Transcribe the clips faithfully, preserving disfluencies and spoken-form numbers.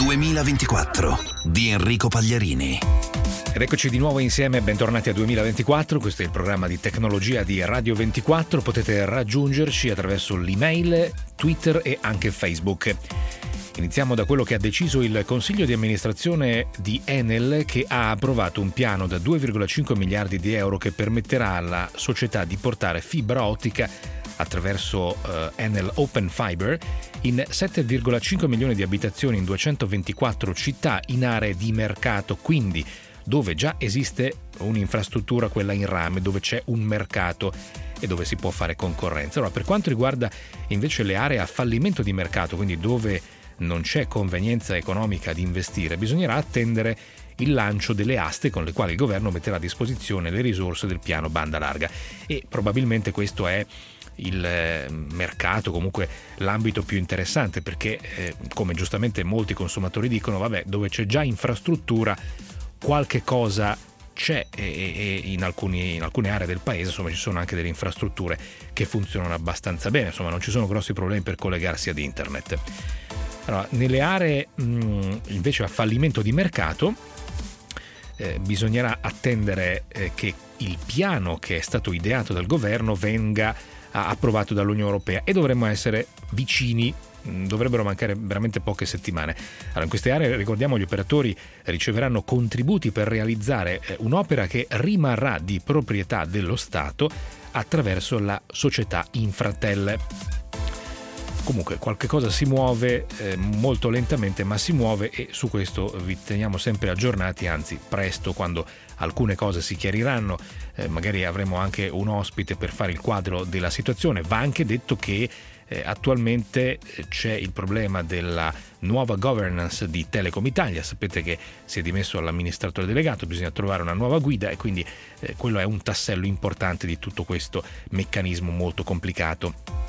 duemilaventiquattro di Enrico Pagliarini. Ed eccoci di nuovo insieme, bentornati a duemilaventiquattro, questo è il programma di tecnologia di Radio ventiquattro, potete raggiungerci attraverso l'email, Twitter e anche Facebook. Iniziamo da quello che ha deciso il Consiglio di amministrazione di Enel, che ha approvato un piano da due virgola cinque miliardi di euro che permetterà alla società di portare fibra ottica attraverso uh, Enel Open Fiber in sette virgola cinque milioni di abitazioni in duecentoventiquattro città in aree di mercato, quindi dove già esiste un'infrastruttura, quella in rame, dove c'è un mercato e dove si può fare concorrenza. Allora, per quanto riguarda invece le aree a fallimento di mercato, quindi dove non c'è convenienza economica di investire, bisognerà attendere il lancio delle aste con le quali il governo metterà a disposizione le risorse del piano banda larga, e probabilmente questo è il mercato, comunque l'ambito più interessante, perché eh, come giustamente molti consumatori dicono, vabbè, dove c'è già infrastruttura qualche cosa c'è, e, e in, alcuni, in alcune aree del paese insomma ci sono anche delle infrastrutture che funzionano abbastanza bene, insomma non ci sono grossi problemi per collegarsi ad internet. Allora, nelle aree mh, invece a fallimento di mercato eh, bisognerà attendere eh, che il piano che è stato ideato dal governo venga approvato dall'Unione Europea, e dovremmo essere vicini, dovrebbero mancare veramente poche settimane. Allora, in queste aree, ricordiamo, gli operatori riceveranno contributi per realizzare un'opera che rimarrà di proprietà dello Stato attraverso la società Infratel. Comunque qualche cosa si muove, eh, molto lentamente, ma si muove, e su questo vi teniamo sempre aggiornati, anzi presto, quando alcune cose si chiariranno, eh, magari avremo anche un ospite per fare il quadro della situazione. Va anche detto che eh, attualmente c'è il problema della nuova governance di Telecom Italia. Sapete che si è dimesso l'amministratore delegato, bisogna trovare una nuova guida, e quindi eh, quello è un tassello importante di tutto questo meccanismo molto complicato.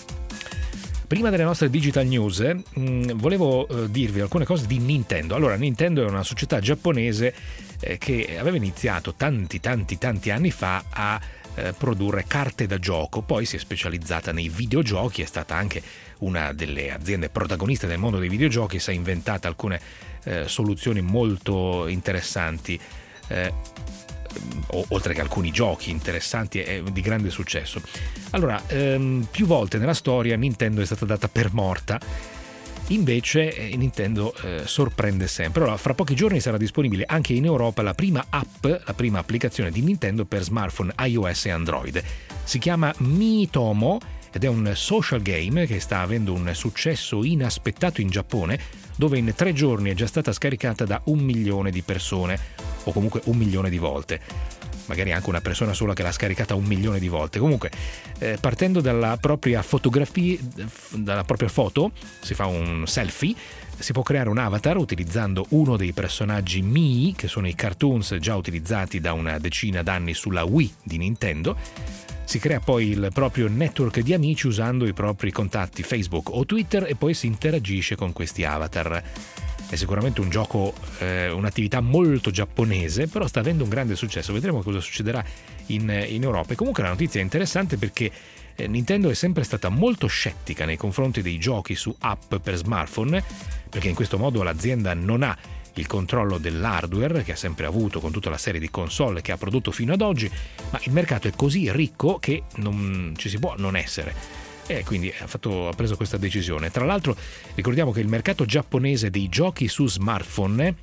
Prima delle nostre digital news mh, volevo eh, dirvi alcune cose di Nintendo. Allora, Nintendo è una società giapponese eh, che aveva iniziato tanti tanti tanti anni fa a eh, produrre carte da gioco, poi si è specializzata nei videogiochi, è stata anche una delle aziende protagoniste del mondo dei videogiochi, si è inventata alcune eh, soluzioni molto interessanti, eh, oltre che alcuni giochi interessanti e di grande successo. Allora, ehm, più volte nella storia Nintendo è stata data per morta, invece eh, Nintendo eh, sorprende sempre. Allora, fra pochi giorni sarà disponibile anche in Europa la prima app, la prima applicazione di Nintendo per smartphone iOS e Android. Si chiama Miitomo ed è un social game che sta avendo un successo inaspettato in Giappone, dove in tre giorni è già stata scaricata da un milione di persone, o comunque un milione di volte. Magari anche una persona sola che l'ha scaricata un milione di volte. Comunque, eh, partendo dalla propria fotografia, dalla propria foto, si fa un selfie, si può creare un avatar utilizzando uno dei personaggi Mii, che sono i cartoons già utilizzati da una decina d'anni sulla Wii di Nintendo. Si crea poi il proprio network di amici usando i propri contatti Facebook o Twitter, e poi si interagisce con questi avatar. È sicuramente un gioco, eh, un'attività molto giapponese, però sta avendo un grande successo. Vedremo cosa succederà in, in Europa. E comunque la notizia è interessante perché eh, Nintendo è sempre stata molto scettica nei confronti dei giochi su app per smartphone, perché in questo modo l'azienda non ha il controllo dell'hardware che ha sempre avuto con tutta la serie di console che ha prodotto fino ad oggi, ma il mercato è così ricco che non ci si può non essere. E quindi ha, fatto, ha preso questa decisione. Tra l'altro ricordiamo che il mercato giapponese dei giochi su smartphone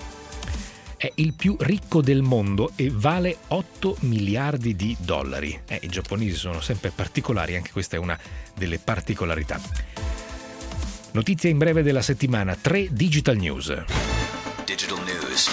è il più ricco del mondo e vale otto miliardi di dollari. Eh, i giapponesi sono sempre particolari, anche questa è una delle particolarità. Notizie in breve della settimana, tre digital news. Digital news.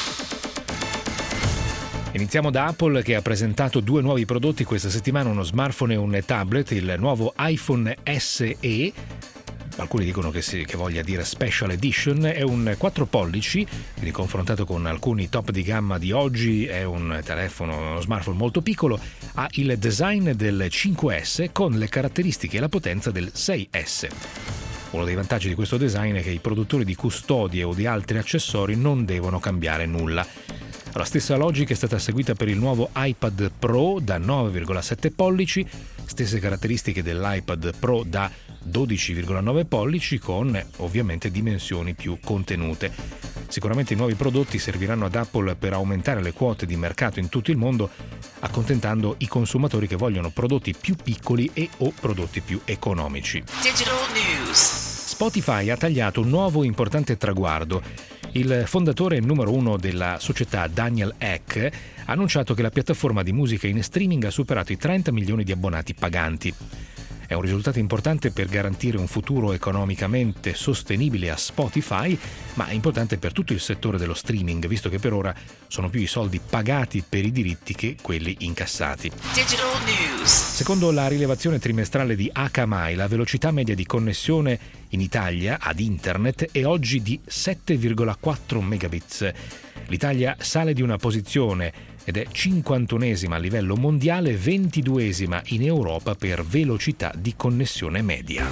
Iniziamo da Apple, che ha presentato due nuovi prodotti questa settimana, uno smartphone e un tablet, il nuovo iPhone S E. Alcuni dicono che, si, che voglia dire Special Edition, è un quattro pollici, quindi confrontato con alcuni top di gamma di oggi è un telefono, uno smartphone molto piccolo, ha il design del cinque S con le caratteristiche e la potenza del sei S. Uno dei vantaggi di questo design è che i produttori di custodie o di altri accessori non devono cambiare nulla. La stessa logica è stata seguita per il nuovo iPad Pro da nove virgola sette pollici, stesse caratteristiche dell'iPad Pro da dodici virgola nove pollici con ovviamente dimensioni più contenute. Sicuramente i nuovi prodotti serviranno ad Apple per aumentare le quote di mercato in tutto il mondo, accontentando i consumatori che vogliono prodotti più piccoli e o prodotti più economici. Digital News. Spotify ha tagliato un nuovo importante traguardo. Il fondatore numero uno della società, Daniel Ek, ha annunciato che la piattaforma di musica in streaming ha superato i trenta milioni di abbonati paganti. È un risultato importante per garantire un futuro economicamente sostenibile a Spotify, ma è importante per tutto il settore dello streaming, visto che per ora sono più i soldi pagati per i diritti che quelli incassati. Digital News. Secondo la rilevazione trimestrale di H M I, la velocità media di connessione in Italia ad internet è oggi di sette virgola quattro megabits. L'Italia sale di una posizione ed è cinquantunesima a livello mondiale, ventiduesima in Europa per velocità di connessione media.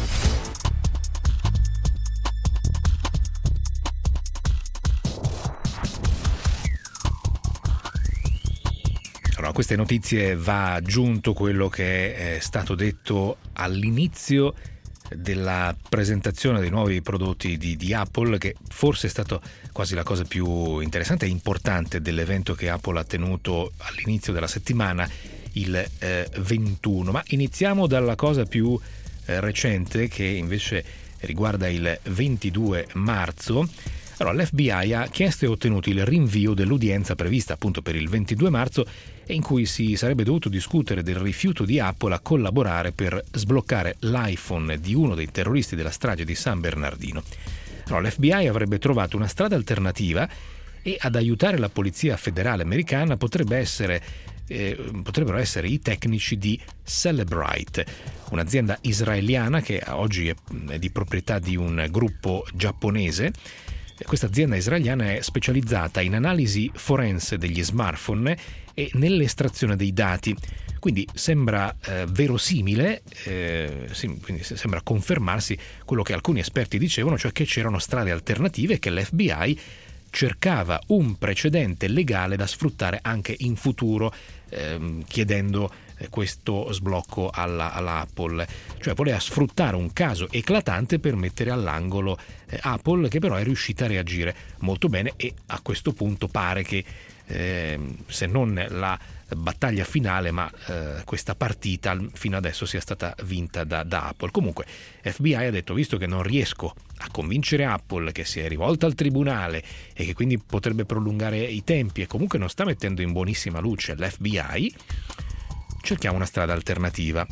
Allora, a queste notizie va aggiunto quello che è stato detto all'inizio della presentazione dei nuovi prodotti di, di Apple, che forse è stato quasi la cosa più interessante e importante dell'evento che Apple ha tenuto all'inizio della settimana, il eh, ventuno. Ma iniziamo dalla cosa più eh, recente, che invece riguarda il ventidue marzo. Allora, l'F B I ha chiesto e ottenuto il rinvio dell'udienza prevista appunto per il ventidue marzo, e in cui si sarebbe dovuto discutere del rifiuto di Apple a collaborare per sbloccare l'iPhone di uno dei terroristi della strage di San Bernardino. Allora, l'F B I avrebbe trovato una strada alternativa e ad aiutare la polizia federale americana potrebbe essere, eh, potrebbero essere i tecnici di Cellebrite, un'azienda israeliana che oggi è, è di proprietà di un gruppo giapponese. Questa azienda israeliana è specializzata in analisi forense degli smartphone e nell'estrazione dei dati. Quindi sembra eh, verosimile, eh, sì, quindi sembra confermarsi quello che alcuni esperti dicevano, cioè che c'erano strade alternative, che l'F B I cercava un precedente legale da sfruttare anche in futuro, ehm, chiedendo eh, questo sblocco alla, alla Apple. Cioè voleva sfruttare un caso eclatante per mettere all'angolo eh, Apple, che però è riuscita a reagire molto bene, e a questo punto pare che eh, se non la battaglia finale, ma eh, questa partita fino adesso sia stata vinta da, da Apple. Comunque F B I ha detto: visto che non riesco a convincere Apple, che si è rivolta al tribunale e che quindi potrebbe prolungare i tempi e comunque non sta mettendo in buonissima luce l'F B I, cerchiamo una strada alternativa.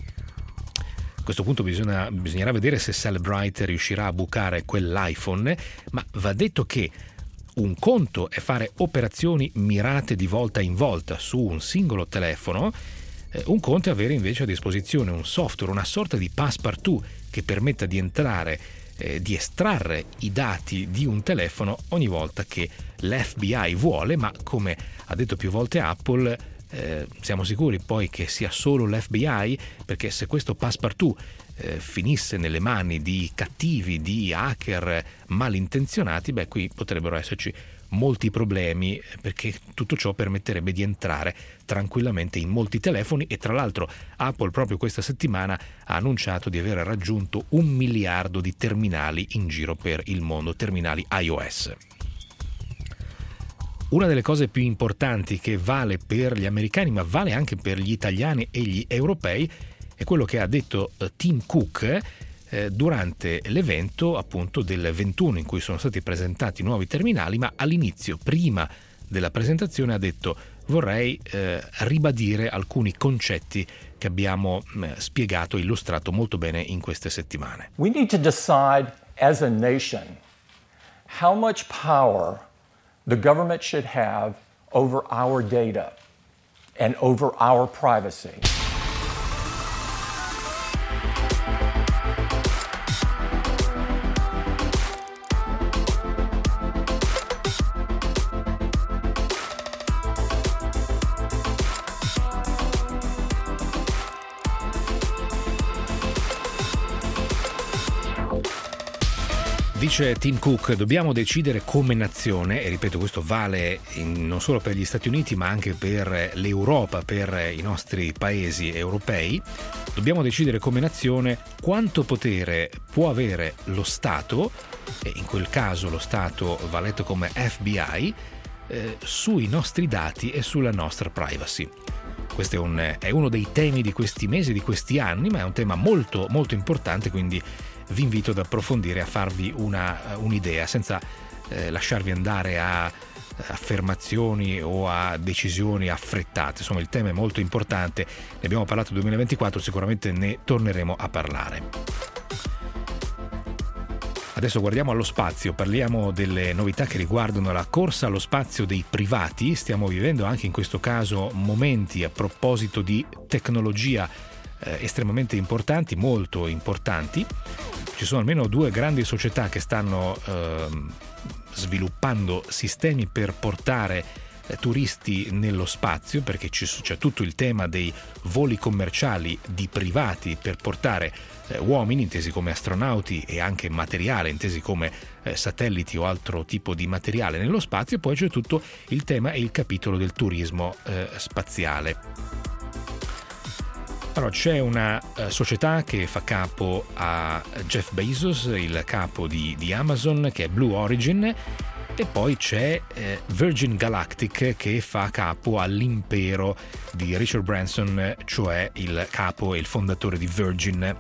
A questo punto bisogna, bisognerà vedere se Cellebrite riuscirà a bucare quell'iPhone, ma va detto che un conto è fare operazioni mirate di volta in volta su un singolo telefono, un conto è avere invece a disposizione un software, una sorta di passepartout che permetta di entrare, eh, di estrarre i dati di un telefono ogni volta che l'F B I vuole, ma come ha detto più volte Apple, eh, siamo sicuri poi che sia solo l'F B I, perché se questo passepartout Eh, finisse nelle mani di cattivi, di hacker malintenzionati, beh, qui potrebbero esserci molti problemi, perché tutto ciò permetterebbe di entrare tranquillamente in molti telefoni. E tra l'altro Apple proprio questa settimana ha annunciato di aver raggiunto un miliardo di terminali in giro per il mondo, terminali iOS. Una delle cose più importanti che vale per gli americani, ma vale anche per gli italiani e gli europei, è quello che ha detto Tim Cook eh, durante l'evento appunto del ventuno, in cui sono stati presentati nuovi terminali, ma all'inizio, prima della presentazione, ha detto: vorrei eh, ribadire alcuni concetti che abbiamo eh, spiegato e illustrato molto bene in queste settimane. We need to decide as a nation how much power the government should have over our data and over our privacy. Dice Tim Cook, dobbiamo decidere come nazione, e ripeto questo vale in, non solo per gli Stati Uniti ma anche per l'Europa, per i nostri paesi europei, dobbiamo decidere come nazione quanto potere può avere lo Stato, e in quel caso lo Stato va letto come F B I, eh, sui nostri dati e sulla nostra privacy. Questo è, un, è uno dei temi di questi mesi, di questi anni, ma è un tema molto molto importante, quindi vi invito ad approfondire, a farvi una, un'idea senza eh, lasciarvi andare a affermazioni o a decisioni affrettate. Insomma, il tema è molto importante, ne abbiamo parlato nel duemilaventiquattro, sicuramente ne torneremo a parlare. Adesso guardiamo allo spazio, parliamo delle novità che riguardano la corsa allo spazio dei privati. Stiamo vivendo anche in questo caso momenti a proposito di tecnologia eh, estremamente importanti, molto importanti. Ci sono almeno due grandi società che stanno eh, sviluppando sistemi per portare eh, turisti nello spazio, perché ci, c'è tutto il tema dei voli commerciali di privati per portare eh, uomini, intesi come astronauti, e anche materiale, intesi come eh, satelliti o altro tipo di materiale nello spazio. E poi c'è tutto il tema e il capitolo del turismo eh, spaziale. Allora, c'è una uh, società che fa capo a Jeff Bezos, il capo di, di Amazon, che è Blue Origin, e poi c'è eh, Virgin Galactic, che fa capo all'impero di Richard Branson, cioè il capo e il fondatore di Virgin.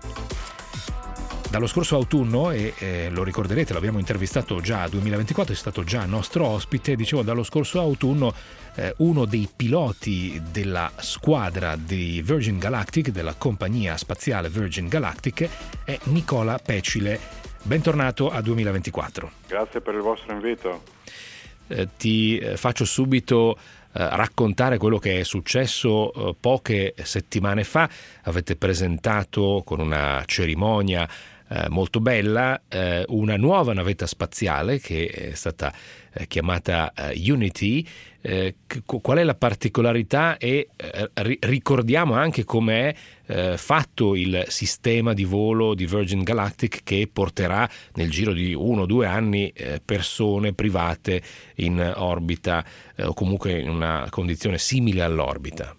Dallo scorso autunno, e eh, lo ricorderete, l'abbiamo intervistato già nel duemilaventiquattro, è stato già nostro ospite, dicevo, dallo scorso autunno eh, uno dei piloti della squadra di Virgin Galactic, della compagnia spaziale Virgin Galactic, è Nicola Pecile. Bentornato a duemilaventiquattro. Grazie per il vostro invito. Eh, ti eh, faccio subito eh, raccontare quello che è successo eh, poche settimane fa. Avete presentato con una cerimonia Eh, molto bella, eh, una nuova navetta spaziale che è stata eh, chiamata eh, Unity. Eh, c- qual è la particolarità e eh, ri- ricordiamo anche com'è eh, fatto il sistema di volo di Virgin Galactic, che porterà nel giro di uno o due anni eh, persone private in orbita eh, o comunque in una condizione simile all'orbita.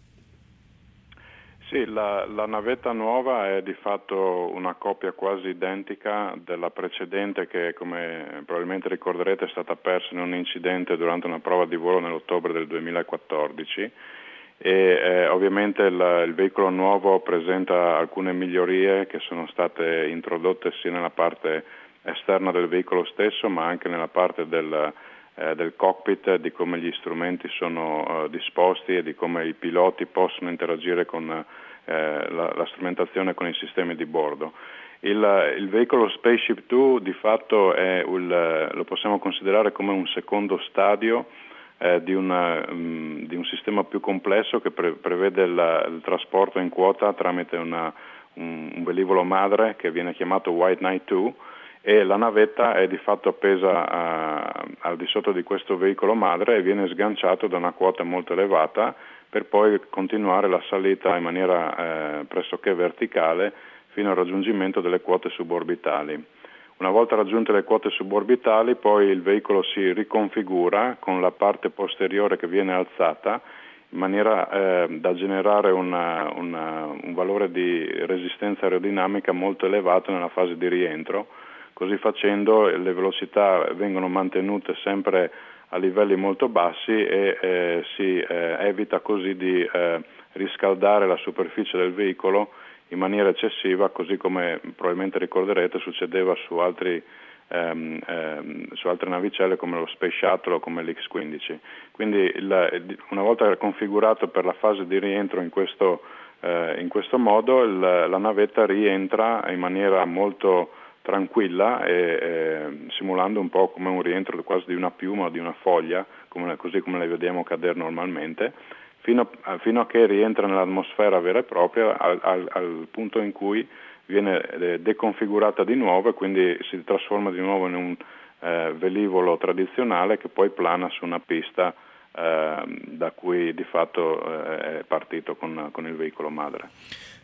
Sì, la, la navetta nuova è di fatto una copia quasi identica della precedente, che, come probabilmente ricorderete, è stata persa in un incidente durante una prova di volo nell'ottobre del duemilaquattordici, e eh, ovviamente il, il veicolo nuovo presenta alcune migliorie che sono state introdotte sia nella parte esterna del veicolo stesso, ma anche nella parte del, eh, del cockpit, di come gli strumenti sono eh, disposti e di come i piloti possono interagire con Eh, la, la strumentazione con i sistemi di bordo. Il, il veicolo Spaceship due di fatto è il, lo possiamo considerare come un secondo stadio eh, di, una, um, di un sistema più complesso che pre, prevede il, il trasporto in quota tramite una, un, un velivolo madre che viene chiamato White Knight due, e la navetta è di fatto appesa a, al di sotto di questo veicolo madre e viene sganciato da una quota molto elevata per poi continuare la salita in maniera eh, pressoché verticale fino al raggiungimento delle quote suborbitali. Una volta raggiunte le quote suborbitali, poi il veicolo si riconfigura con la parte posteriore che viene alzata in maniera eh, da generare una, una, un valore di resistenza aerodinamica molto elevato nella fase di rientro. Così facendo le velocità vengono mantenute sempre a livelli molto bassi e eh, si eh, evita così di eh, riscaldare la superficie del veicolo in maniera eccessiva, così come probabilmente ricorderete succedeva su altri ehm, ehm, su altre navicelle come lo Space Shuttle o come l'X quindici. Quindi il, una volta configurato per la fase di rientro in questo, eh, in questo modo, il, la navetta rientra in maniera molto tranquilla e eh, simulando un po' come un rientro quasi di una piuma o di una foglia, come, così come le vediamo cadere normalmente, fino a, fino a che rientra nell'atmosfera vera e propria, al, al, al punto in cui viene eh, deconfigurata di nuovo e quindi si trasforma di nuovo in un eh, velivolo tradizionale che poi plana su una pista eh, da cui di fatto eh, è partito con, con il veicolo madre.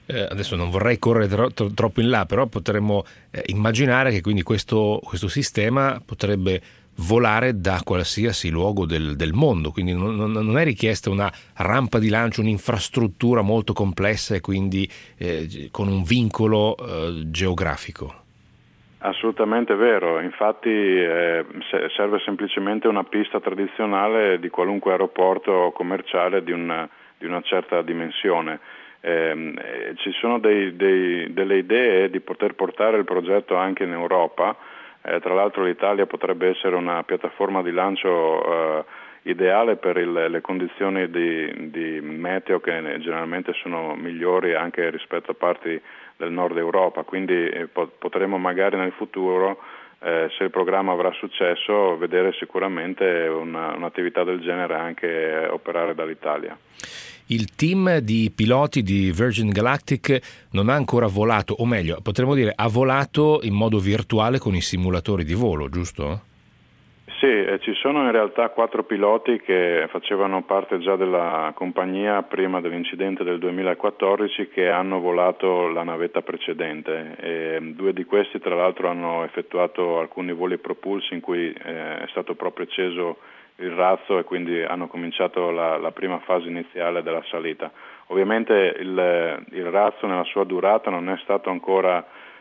Eh, adesso non vorrei correre tro- tro- troppo in là, però potremmo eh, immaginare che quindi questo, questo sistema potrebbe volare da qualsiasi luogo del, del mondo, quindi non, non, non è richiesta una rampa di lancio, un'infrastruttura molto complessa e quindi eh, con un vincolo eh, geografico. Assolutamente vero, infatti eh, serve semplicemente una pista tradizionale di qualunque aeroporto commerciale di una, di una certa dimensione. Eh, eh, ci sono dei, dei, delle idee di poter portare il progetto anche in Europa, eh, tra l'altro l'Italia potrebbe essere una piattaforma di lancio eh, ideale per il, le condizioni di, di meteo che generalmente sono migliori anche rispetto a parti del nord Europa, quindi eh, potremo magari nel futuro, eh, se il programma avrà successo, vedere sicuramente una, un'attività del genere anche eh, operare dall'Italia. Il team di piloti di Virgin Galactic non ha ancora volato, o meglio, potremmo dire ha volato in modo virtuale con i simulatori di volo, giusto? Sì, eh, ci sono in realtà quattro piloti che facevano parte già della compagnia prima dell'incidente del duemilaquattordici che hanno volato la navetta precedente. E due di questi tra l'altro hanno effettuato alcuni voli propulsi in cui eh, è stato proprio acceso il razzo e quindi hanno cominciato la, la prima fase iniziale della salita. Ovviamente il, il razzo nella sua durata non è stato ancora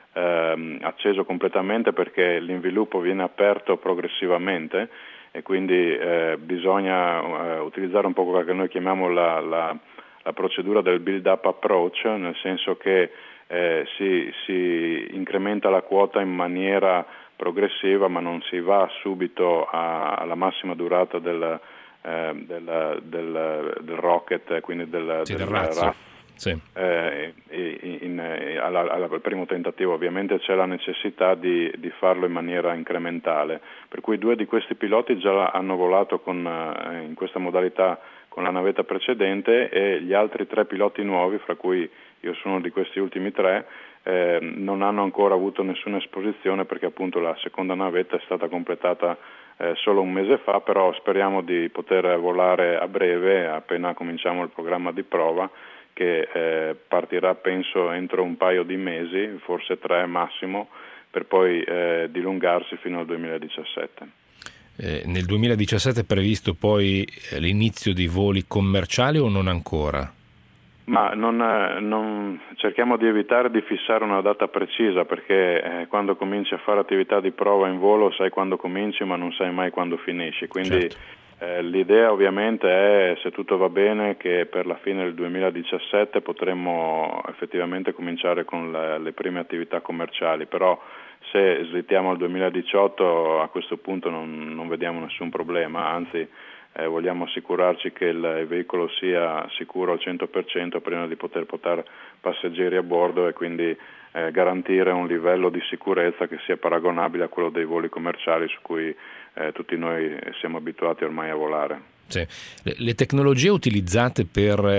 ehm, acceso completamente perché l'inviluppo viene aperto progressivamente e quindi eh, bisogna eh, utilizzare un po' quella che noi chiamiamo la, la, la procedura del build-up approach, nel senso che eh, si, si incrementa la quota in maniera progressiva, ma non si va subito a, alla massima durata del, eh, del, del, del rocket, quindi del, sì, del, del razzo. razzo. Sì. Eh, in, in, alla, alla, al primo tentativo. Ovviamente c'è la necessità di, di farlo in maniera incrementale, per cui due di questi piloti già hanno volato con, eh, in questa modalità con la navetta precedente e gli altri tre piloti nuovi, fra cui io sono di questi ultimi tre, Eh, non hanno ancora avuto nessuna esposizione perché appunto la seconda navetta è stata completata eh, solo un mese fa, però speriamo di poter volare a breve appena cominciamo il programma di prova che eh, partirà penso entro un paio di mesi, forse tre massimo, per poi eh, dilungarsi fino al duemiladiciassette. Eh, nel duemiladiciassette è previsto poi eh, l'inizio di voli commerciali o non ancora? Ma non, non, cerchiamo di evitare di fissare una data precisa perché eh, quando cominci a fare attività di prova in volo sai quando cominci ma non sai mai quando finisci, quindi certo. eh, l'idea ovviamente è, se tutto va bene, che per la fine del duemiladiciassette potremmo effettivamente cominciare con le, le prime attività commerciali, però se slittiamo al duemiladiciotto a questo punto non, non vediamo nessun problema, anzi Eh, vogliamo assicurarci che il, il veicolo sia sicuro al cento per cento prima di poter portare passeggeri a bordo e quindi eh, garantire un livello di sicurezza che sia paragonabile a quello dei voli commerciali su cui eh, tutti noi siamo abituati ormai a volare. Sì. Le, le tecnologie utilizzate per eh,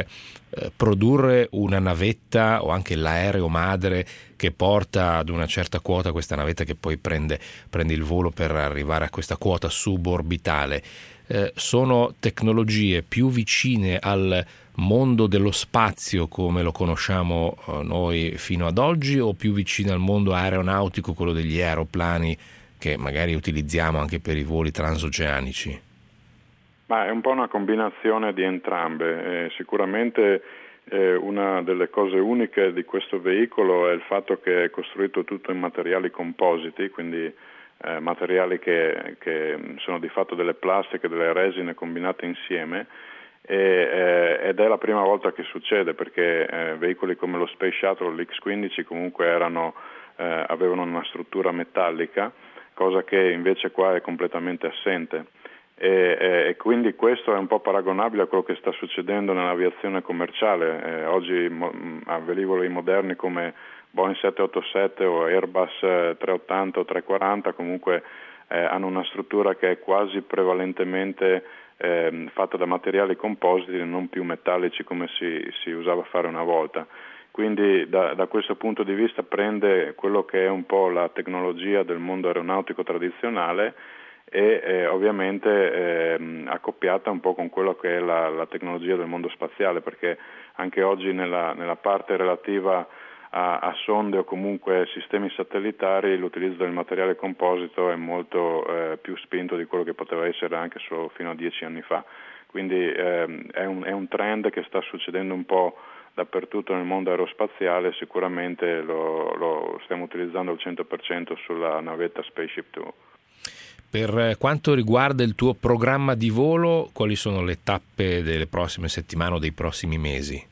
produrre una navetta o anche l'aereo madre che porta ad una certa quota questa navetta che poi prende, prende il volo per arrivare a questa quota suborbitale, eh, sono tecnologie più vicine al mondo dello spazio come lo conosciamo eh, noi fino ad oggi o più vicine al mondo aeronautico, quello degli aeroplani che magari utilizziamo anche per i voli transoceanici? Ma è un po' una combinazione di entrambe. Eh, sicuramente eh, una delle cose uniche di questo veicolo è il fatto che è costruito tutto in materiali compositi, quindi eh, materiali che, che sono di fatto delle plastiche, delle resine combinate insieme e, eh, ed è la prima volta che succede perché eh, veicoli come lo Space Shuttle, l'X quindici comunque erano, eh, avevano una struttura metallica, cosa che invece qua è completamente assente. E, e quindi questo è un po' paragonabile a quello che sta succedendo nell'aviazione commerciale. Eh, oggi mo, a velivoli moderni come Boeing settecentoottantasette o Airbus trecentottanta o trecentoquaranta comunque eh, hanno una struttura che è quasi prevalentemente eh, fatta da materiali compositi e non più metallici come si, si usava a fare una volta. Quindi da, da questo punto di vista prende quello che è un po' la tecnologia del mondo aeronautico tradizionale e eh, ovviamente eh, accoppiata un po' con quello che è la, la tecnologia del mondo spaziale, perché anche oggi nella, nella parte relativa a, a sonde o comunque sistemi satellitari l'utilizzo del materiale composito è molto eh, più spinto di quello che poteva essere anche solo fino a dieci anni fa. Quindi ehm, è, un, è un trend che sta succedendo un po' dappertutto nel mondo aerospaziale, sicuramente lo, lo stiamo utilizzando al cento per cento sulla navetta Spaceship due. Per quanto riguarda il tuo programma di volo, quali sono le tappe delle prossime settimane o dei prossimi mesi?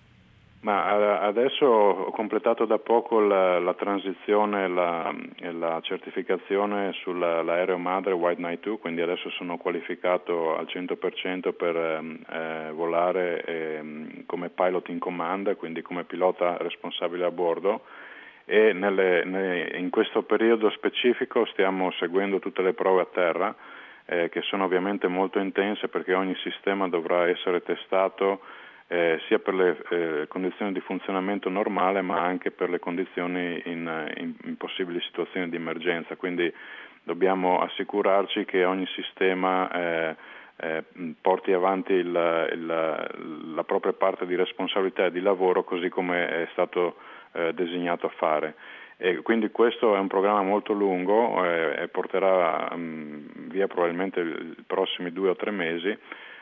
Ma adesso ho completato da poco la, la transizione e la, la certificazione sull'aereo madre White Knight due, quindi adesso sono qualificato al cento per cento per eh, volare eh, come pilot in command, quindi come pilota responsabile a bordo, e nelle, nelle, in questo periodo specifico stiamo seguendo tutte le prove a terra, eh, che sono ovviamente molto intense perché ogni sistema dovrà essere testato Eh, sia per le eh, condizioni di funzionamento normale ma anche per le condizioni in, in, in possibili situazioni di emergenza, quindi dobbiamo assicurarci che ogni sistema eh, eh, porti avanti il, il, la propria parte di responsabilità e di lavoro così come è stato eh, designato a fare. E quindi questo è un programma molto lungo eh, e porterà mh, via probabilmente i prossimi due o tre mesi.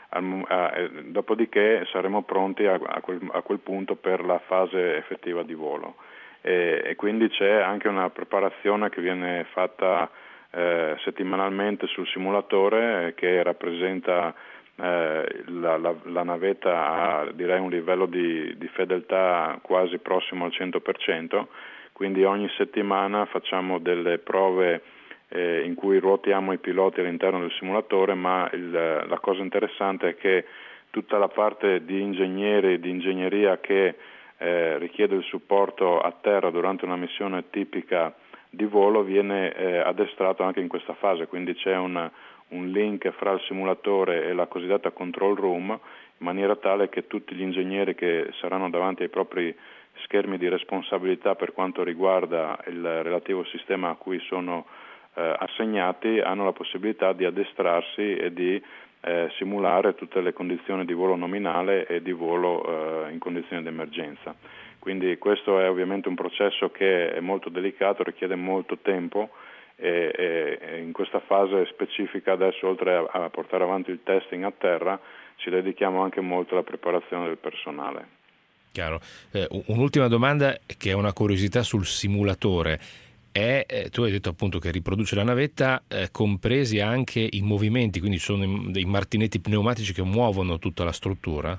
Dopodiché saremo pronti a quel, a quel punto per la fase effettiva di volo e, e quindi c'è anche una preparazione che viene fatta eh, settimanalmente sul simulatore eh, che rappresenta eh, la, la, la navetta a direi un livello di, di fedeltà quasi prossimo al cento per cento, quindi ogni settimana facciamo delle prove Eh, in cui ruotiamo i piloti all'interno del simulatore, ma il, la cosa interessante è che tutta la parte di ingegneri, di ingegneria che eh, richiede il supporto a terra durante una missione tipica di volo viene eh, addestrato anche in questa fase, quindi c'è un, un link fra il simulatore e la cosiddetta control room, in maniera tale che tutti gli ingegneri che saranno davanti ai propri schermi di responsabilità per quanto riguarda il relativo sistema a cui sono Eh, assegnati hanno la possibilità di addestrarsi e di eh, simulare tutte le condizioni di volo nominale e di volo eh, in condizioni di emergenza. Quindi questo è ovviamente un processo che è molto delicato, richiede molto tempo e, e, e in questa fase specifica adesso, oltre a, a portare avanti il testing a terra, ci dedichiamo anche molto alla preparazione del personale. Chiaro. Eh, un'ultima domanda che è una curiosità sul simulatore. È, eh, tu hai detto appunto che riproduce la navetta, eh, compresi anche i movimenti, quindi sono dei martinetti pneumatici che muovono tutta la struttura?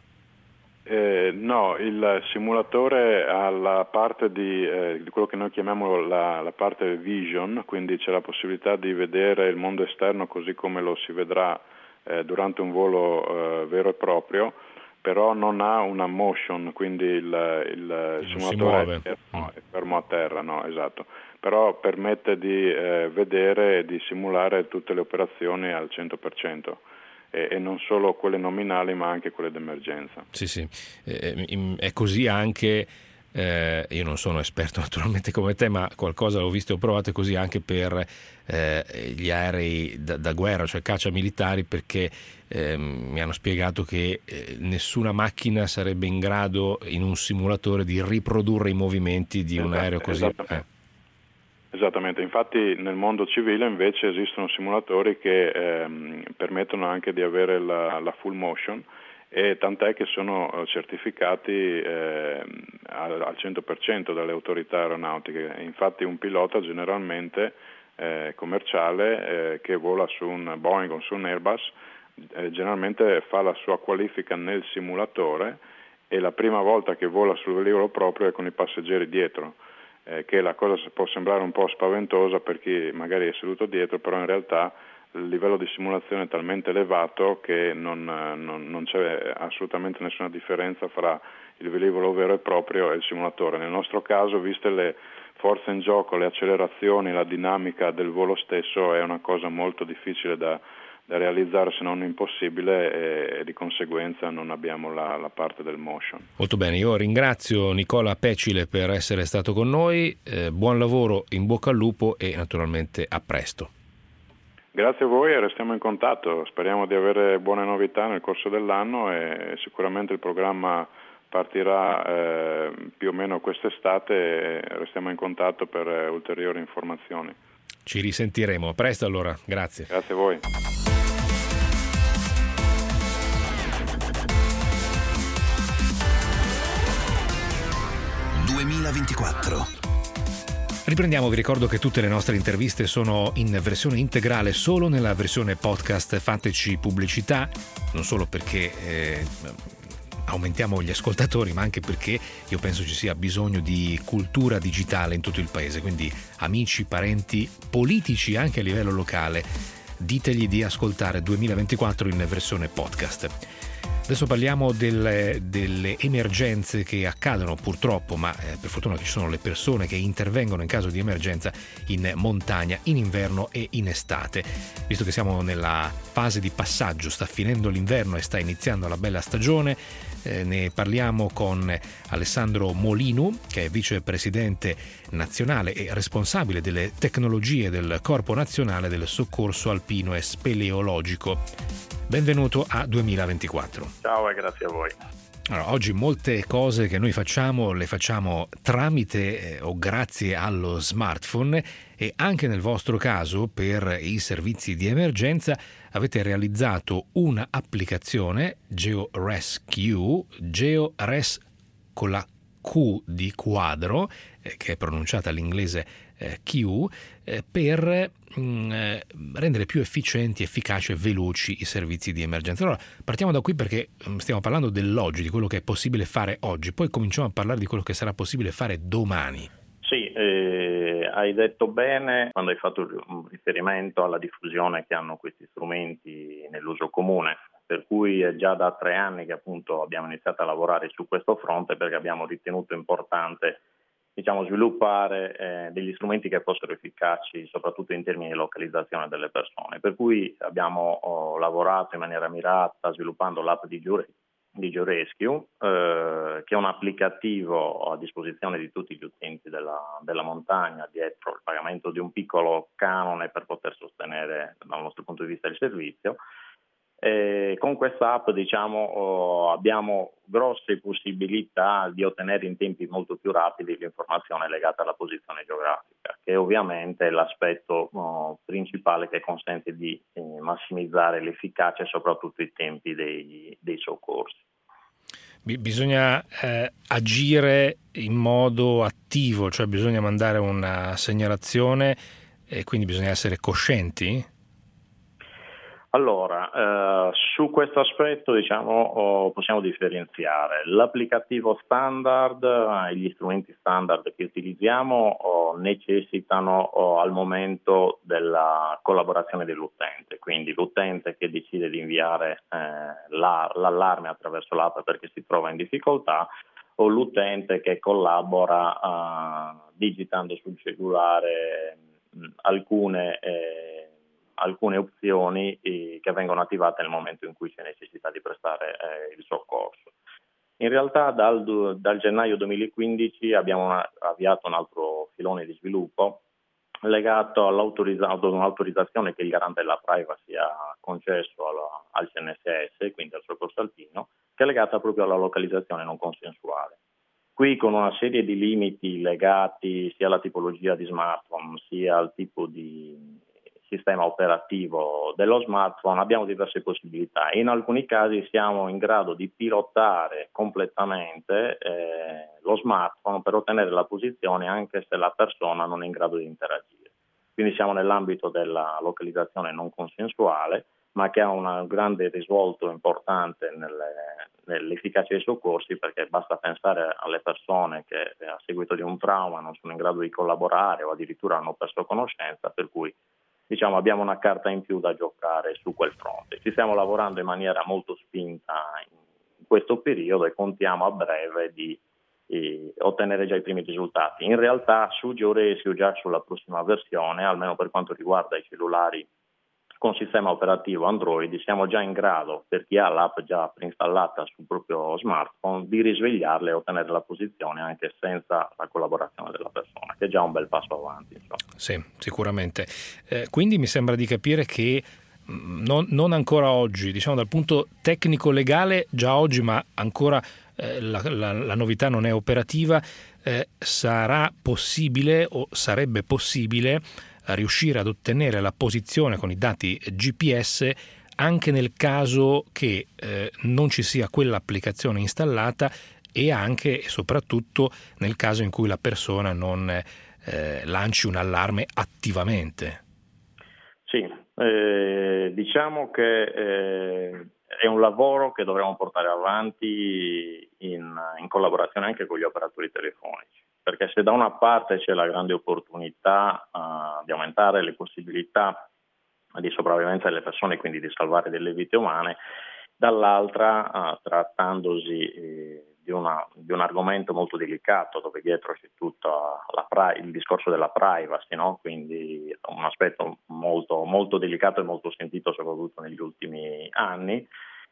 Eh, no, il simulatore ha la parte di, eh, di quello che noi chiamiamo la, la parte vision, quindi c'è la possibilità di vedere il mondo esterno così come lo si vedrà eh, durante un volo eh, vero e proprio, però non ha una motion, quindi il, il, il simulatore è fermo, è fermo a terra, no, esatto. Però permette di eh, vedere e di simulare tutte le operazioni al cento per cento e, e non solo quelle nominali ma anche quelle d'emergenza. Sì, sì, eh, è così anche, eh, io non sono esperto naturalmente come te, ma qualcosa l'ho visto e ho provato, così anche per eh, gli aerei da, da guerra, cioè caccia militari, perché eh, mi hanno spiegato che eh, nessuna macchina sarebbe in grado in un simulatore di riprodurre i movimenti di un esatto, aereo così. Eh. Esattamente, infatti nel mondo civile invece esistono simulatori che ehm, permettono anche di avere la, la full motion, e tant'è che sono certificati eh, al, al cento per cento dalle autorità aeronautiche. Infatti un pilota generalmente eh, commerciale eh, che vola su un Boeing o su un Airbus eh, generalmente fa la sua qualifica nel simulatore e la prima volta che vola sul velivolo proprio è con i passeggeri dietro. Eh, che la cosa può sembrare un po' spaventosa per chi magari è seduto dietro, però in realtà il livello di simulazione è talmente elevato che non, non, non c'è assolutamente nessuna differenza fra il velivolo vero e proprio e il simulatore. Nel nostro caso, viste le forze in gioco, le accelerazioni, la dinamica del volo stesso, è una cosa molto difficile da da realizzare, se non impossibile, e, e di conseguenza non abbiamo la, la parte del motion. Molto bene, io ringrazio Nicola Pecile per essere stato con noi, eh, buon lavoro, in bocca al lupo e naturalmente a presto. Grazie a voi e restiamo in contatto, speriamo di avere buone novità nel corso dell'anno e sicuramente il programma partirà eh, più o meno quest'estate e restiamo in contatto per eh, ulteriori informazioni. Ci risentiremo, a presto allora, grazie. Grazie a voi. duemilaventiquattro. Riprendiamo, vi ricordo che tutte le nostre interviste sono in versione integrale solo nella versione podcast. Fateci pubblicità, non solo perché eh, aumentiamo gli ascoltatori, ma anche perché io penso ci sia bisogno di cultura digitale in tutto il paese, quindi amici, parenti, politici anche a livello locale, ditegli di ascoltare duemilaventiquattro in versione podcast. Adesso parliamo delle, delle emergenze che accadono purtroppo, ma eh, per fortuna che ci sono le persone che intervengono in caso di emergenza in montagna, in inverno e in estate. Visto che siamo nella fase di passaggio, sta finendo l'inverno e sta iniziando la bella stagione, eh, ne parliamo con Alessandro Molinu, che è vicepresidente nazionale e responsabile delle tecnologie del Corpo Nazionale del Soccorso Alpino e Speleologico. Benvenuto a duemilaventiquattro. Ciao e grazie a voi. Allora, oggi molte cose che noi facciamo le facciamo tramite eh, o grazie allo smartphone e anche nel vostro caso per i servizi di emergenza avete realizzato un'applicazione GeoRescue, GeoRes con la Q di quadro, eh, che è pronunciata all'inglese eh, Q, eh, per mh, eh, rendere più efficienti, efficaci e veloci i servizi di emergenza. Allora, partiamo da qui perché mh, stiamo parlando dell'oggi, di quello che è possibile fare oggi, poi cominciamo a parlare di quello che sarà possibile fare domani. Sì, eh, hai detto bene quando hai fatto un riferimento alla diffusione che hanno questi strumenti nell'uso comune, per cui è già da tre anni che appunto abbiamo iniziato a lavorare su questo fronte perché abbiamo ritenuto importante diciamo, sviluppare eh, degli strumenti che fossero efficaci soprattutto in termini di localizzazione delle persone, per cui abbiamo oh, lavorato in maniera mirata sviluppando l'app di Geo di GeoRescue, eh, che è un applicativo a disposizione di tutti gli utenti della, della montagna dietro il pagamento di un piccolo canone per poter sostenere dal nostro punto di vista il servizio. E con questa app diciamo oh, abbiamo grosse possibilità di ottenere in tempi molto più rapidi l'informazione legata alla posizione geografica, che ovviamente è l'aspetto oh, principale che consente di eh, massimizzare l'efficacia e soprattutto i tempi dei, dei soccorsi. Bisogna eh, agire in modo attivo, cioè bisogna mandare una segnalazione e quindi bisogna essere coscienti? Allora, eh, su questo aspetto diciamo oh, possiamo differenziare. L'applicativo standard e eh, gli strumenti standard che utilizziamo oh, necessitano oh, al momento della collaborazione dell'utente, quindi l'utente che decide di inviare eh, la, l'allarme attraverso l'app perché si trova in difficoltà o l'utente che collabora eh, digitando sul cellulare mh, alcune eh, alcune opzioni eh, che vengono attivate nel momento in cui c'è necessità di prestare eh, il soccorso. In realtà dal, dal gennaio duemilaquindici abbiamo una, avviato un altro filone di sviluppo legato all'autorizza- ad un'autorizzazione che il garante della privacy ha concesso alla, al C N S S, quindi al soccorso alpino, che è legata proprio alla localizzazione non consensuale. Qui con una serie di limiti legati sia alla tipologia di smartphone sia al tipo di sistema operativo dello smartphone abbiamo diverse possibilità. In alcuni casi siamo in grado di pilotare completamente eh, lo smartphone per ottenere la posizione anche se la persona non è in grado di interagire. Quindi siamo nell'ambito della localizzazione non consensuale, ma che ha un grande risvolto importante nelle, nell'efficacia dei soccorsi, perché basta pensare alle persone che a seguito di un trauma non sono in grado di collaborare o addirittura hanno perso conoscenza, per cui diciamo abbiamo una carta in più da giocare su quel fronte. Ci stiamo lavorando in maniera molto spinta in questo periodo e contiamo a breve di eh, ottenere già i primi risultati. In realtà su GeoRescue, già sulla prossima versione, almeno per quanto riguarda i cellulari con sistema operativo Android siamo già in grado, per chi ha l'app già preinstallata sul proprio smartphone, di risvegliarle e ottenere la posizione anche senza la collaborazione della persona, che è già un bel passo avanti. Insomma. Sì, sicuramente. Eh, quindi mi sembra di capire che non, non ancora oggi, diciamo dal punto tecnico-legale, già oggi, ma ancora eh, la, la, la novità non è operativa, eh, sarà possibile o sarebbe possibile riuscire ad ottenere la posizione con i dati G P S anche nel caso che eh, non ci sia quell'applicazione installata e anche e soprattutto nel caso in cui la persona non eh, lanci un allarme attivamente. Sì, eh, diciamo che eh, è un lavoro che dovremo portare avanti in, in collaborazione anche con gli operatori telefonici. Perché se da una parte c'è la grande opportunità uh, di aumentare le possibilità di sopravvivenza delle persone, quindi di salvare delle vite umane, dall'altra, uh, trattandosi eh, di, una, di un argomento molto delicato, dove dietro c'è tutto la pri- il discorso della privacy, no? Quindi un aspetto molto, molto delicato e molto sentito soprattutto negli ultimi anni,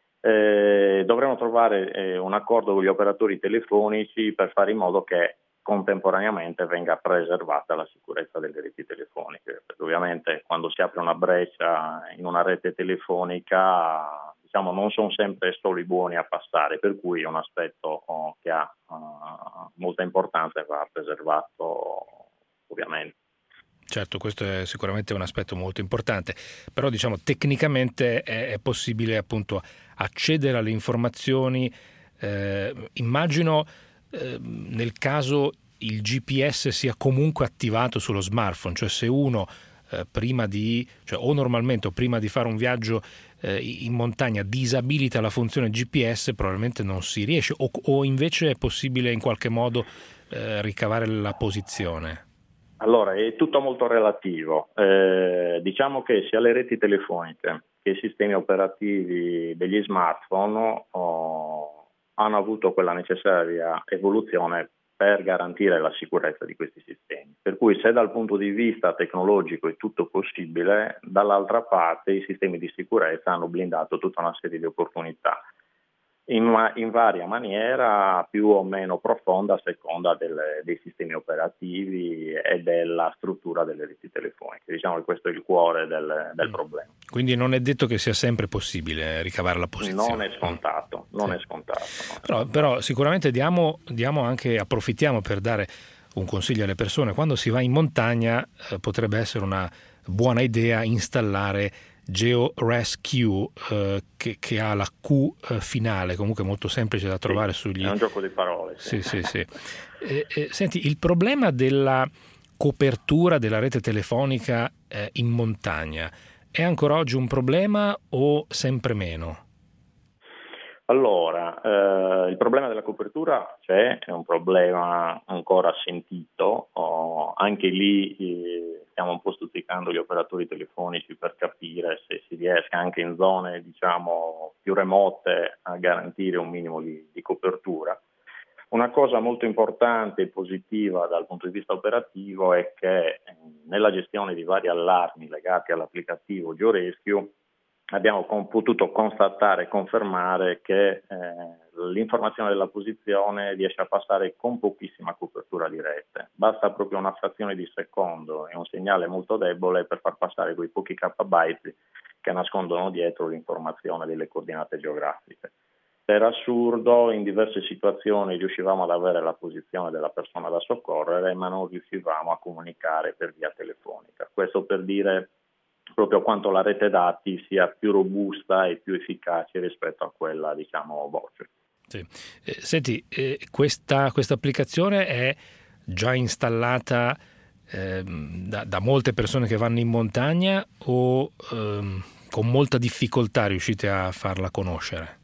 eh, dovremo trovare eh, un accordo con gli operatori telefonici per fare in modo che contemporaneamente venga preservata la sicurezza delle reti telefoniche, perché ovviamente quando si apre una breccia in una rete telefonica, diciamo, non sono sempre solo i buoni a passare, per cui è un aspetto oh, che ha uh, molta importanza e va preservato ovviamente. Certo, questo è sicuramente un aspetto molto importante, però diciamo tecnicamente è, è possibile appunto accedere alle informazioni, eh, immagino eh, nel caso il G P S sia comunque attivato sullo smartphone, cioè se uno eh, prima di, cioè o normalmente o prima di fare un viaggio eh, in montagna disabilita la funzione G P S, probabilmente non si riesce, o, o invece è possibile in qualche modo eh, ricavare la posizione. Allora, è tutto molto relativo. Eh, diciamo che sia le reti telefoniche che i sistemi operativi degli smartphone oh, hanno avuto quella necessaria evoluzione per garantire la sicurezza di questi sistemi. Per cui se dal punto di vista tecnologico è tutto possibile, dall'altra parte i sistemi di sicurezza hanno blindato tutta una serie di opportunità. In, in varia maniera, più o meno profonda a seconda delle, dei sistemi operativi e della struttura delle reti telefoniche. Diciamo che questo è il cuore del, del problema. Quindi non è detto che sia sempre possibile ricavare la posizione. Non è scontato, non sì. è scontato. Non è però, scontato. però sicuramente diamo, diamo anche, approfittiamo per dare un consiglio alle persone. Quando si va in montagna eh, potrebbe essere una buona idea installare GeoRescue eh, che, che ha la Q eh, finale, comunque molto semplice da trovare sì, sugli... È un gioco di parole. Sì, sì, sì. eh, eh, senti, il problema della copertura della rete telefonica eh, in montagna è ancora oggi un problema o sempre meno? Allora, eh, il problema della copertura c'è, è un problema ancora sentito, oh, anche lì eh, stiamo un po' stuzzicando gli operatori telefonici per capire se si riesca anche in zone diciamo più remote a garantire un minimo di, di copertura. Una cosa molto importante e positiva dal punto di vista operativo è che eh, nella gestione di vari allarmi legati all'applicativo GeoRescue abbiamo con, potuto constatare e confermare che eh, l'informazione della posizione riesce a passare con pochissima copertura di rete. Basta proprio una frazione di secondo e un segnale molto debole per far passare quei pochi kbyte che nascondono dietro l'informazione delle coordinate geografiche. Per assurdo, in diverse situazioni riuscivamo ad avere la posizione della persona da soccorrere, ma non riuscivamo a comunicare per via telefonica. Questo per dire proprio quanto la rete dati sia più robusta e più efficace rispetto a quella, diciamo, voce. Sì. Eh, senti, eh, questa, questa applicazione è già installata eh, da, da molte persone che vanno in montagna o ehm, con molta difficoltà riuscite a farla conoscere?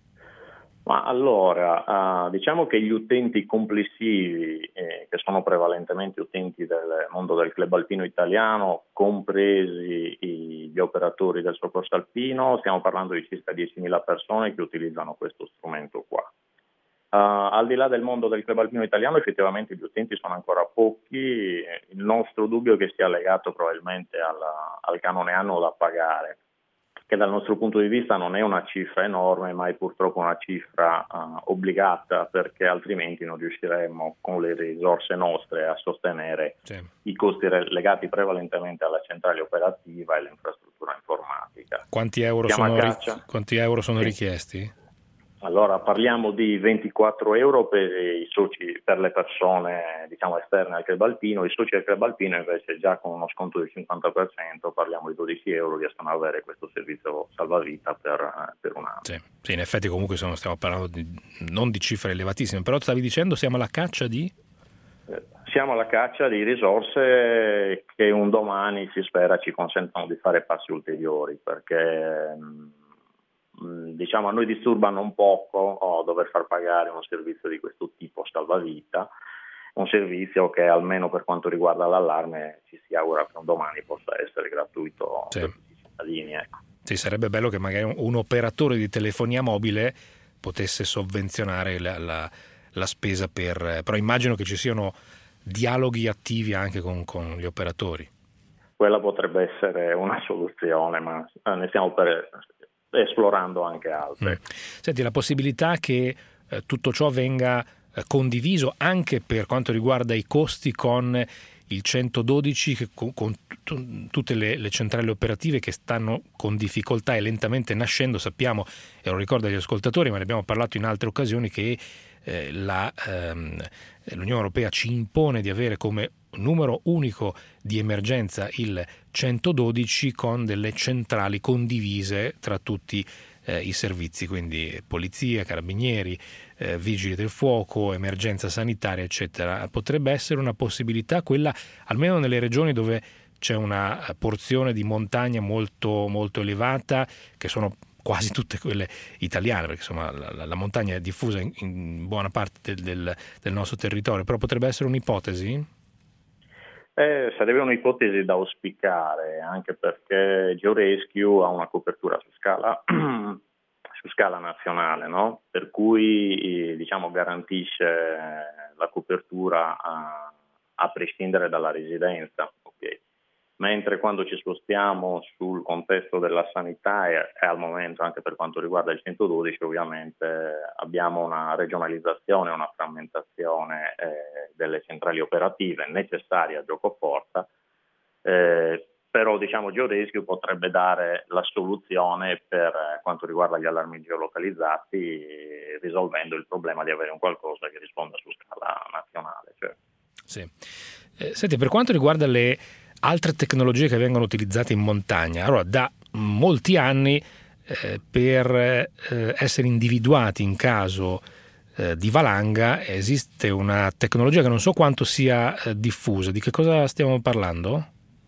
Ma allora, uh, diciamo che gli utenti complessivi, eh, che sono prevalentemente utenti del mondo del club alpino italiano, compresi i, gli operatori del soccorso alpino, stiamo parlando di circa diecimila persone che utilizzano questo strumento qua. Uh, al di là del mondo del club alpino italiano, effettivamente gli utenti sono ancora pochi. Il nostro dubbio è che sia legato probabilmente alla, al canone annuo da pagare, che dal nostro punto di vista non è una cifra enorme, ma è purtroppo una cifra uh, obbligata, perché altrimenti non riusciremmo con le risorse nostre a sostenere sì. i costi re- legati prevalentemente alla centrale operativa e all'infrastruttura informatica. Quanti euro sono, ri- quanti euro sono sì. richiesti? Allora parliamo di ventiquattro euro per i soci, per le persone diciamo esterne al club alpino. I soci del club alpino invece già con uno sconto del cinquanta per cento, parliamo di dodici euro, riescono ad avere questo servizio salvavita per, per un anno. Sì. sì, in effetti comunque sono, stiamo parlando di, non di cifre elevatissime, però stavi dicendo siamo alla caccia di? Eh, siamo alla caccia di risorse che un domani si spera ci consentano di fare passi ulteriori, perché diciamo a noi disturbano un poco oh, dover far pagare un servizio di questo tipo salvavita, un servizio che almeno per quanto riguarda l'allarme ci si augura che un domani possa essere gratuito sì. per tutti i cittadini. Ecco. Sì, sarebbe bello che magari un, un operatore di telefonia mobile potesse sovvenzionare la, la, la spesa per... però immagino che ci siano dialoghi attivi anche con, con gli operatori. Quella potrebbe essere una soluzione, ma ne stiamo per... esplorando anche altre. Mm. Senti, la possibilità che eh, tutto ciò venga eh, condiviso anche per quanto riguarda i costi con il centododici, che con, con t- tutte le, le centrali operative che stanno con difficoltà e lentamente nascendo, sappiamo, e lo ricordo agli ascoltatori, ma ne abbiamo parlato in altre occasioni, che eh, la, ehm, l'Unione Europea ci impone di avere come numero unico di emergenza il centododici con delle centrali condivise tra tutti eh, i servizi, quindi polizia, carabinieri, eh, vigili del fuoco, emergenza sanitaria, eccetera. Potrebbe essere una possibilità quella, almeno nelle regioni dove c'è una porzione di montagna molto, molto elevata, che sono quasi tutte quelle italiane, perché insomma la, la montagna è diffusa in, in buona parte del, del, del nostro territorio, però potrebbe essere un'ipotesi? Eh, sarebbe un'ipotesi da auspicare, anche perché GeoRescue ha una copertura su scala su scala nazionale, no? Per cui diciamo garantisce la copertura a, a prescindere dalla residenza, okay? Mentre quando ci spostiamo sul contesto della sanità e, e al momento anche per quanto riguarda il centododici, ovviamente abbiamo una regionalizzazione, una frammentazione eh, delle centrali operative necessaria a giocoforza, eh, però diciamo GeoRescue potrebbe dare la soluzione per quanto riguarda gli allarmi geolocalizzati, risolvendo il problema di avere un qualcosa che risponda su scala nazionale. Cioè. Sì. Eh, senti, per quanto riguarda le altre tecnologie che vengono utilizzate in montagna, allora da molti anni eh, per eh, essere individuati in caso eh, di valanga esiste una tecnologia che non so quanto sia eh, diffusa. Di che cosa stiamo parlando?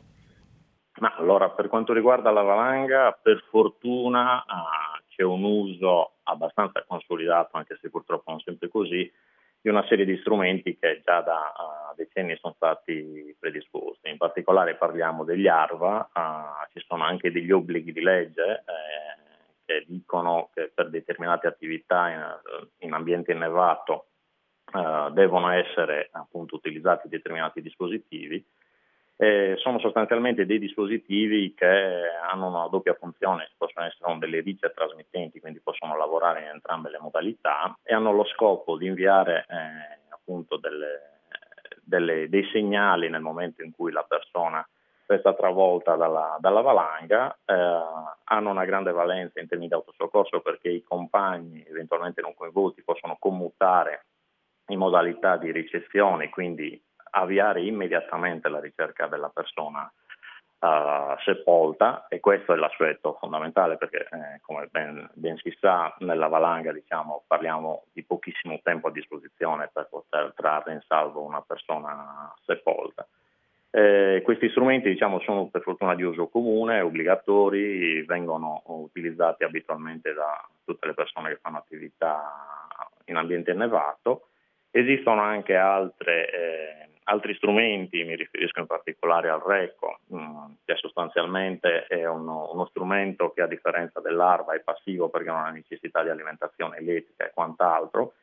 Ma allora, per quanto riguarda la valanga, per fortuna ah, c'è un uso abbastanza consolidato, anche se purtroppo non sempre così, di una serie di strumenti che già da uh, decenni sono stati predisposti. In particolare parliamo degli A R V A, uh, ci sono anche degli obblighi di legge eh, che dicono che per determinate attività in, in ambiente innevato uh, devono essere appunto utilizzati determinati dispositivi. Eh, sono sostanzialmente dei dispositivi che hanno una doppia funzione, possono essere delle ricce trasmittenti, quindi possono lavorare in entrambe le modalità, e hanno lo scopo di inviare eh, appunto delle, delle, dei segnali nel momento in cui la persona resta travolta dalla, dalla valanga. Eh, hanno una grande valenza in termini di autosoccorso, perché i compagni eventualmente non coinvolti possono commutare in modalità di ricezione, quindi avviare immediatamente la ricerca della persona uh, sepolta, e questo è l'aspetto fondamentale, perché eh, come ben, ben si sa, nella valanga diciamo parliamo di pochissimo tempo a disposizione per poter trarre in salvo una persona sepolta. Eh, questi strumenti diciamo sono per fortuna di uso comune, obbligatori, vengono utilizzati abitualmente da tutte le persone che fanno attività in ambiente innevato. Esistono anche altre eh, altri strumenti, mi riferisco in particolare al RECCO, mh, che sostanzialmente è uno, uno strumento che, a differenza dell'A R V A, è passivo perché non ha necessità di alimentazione elettrica e quant'altro,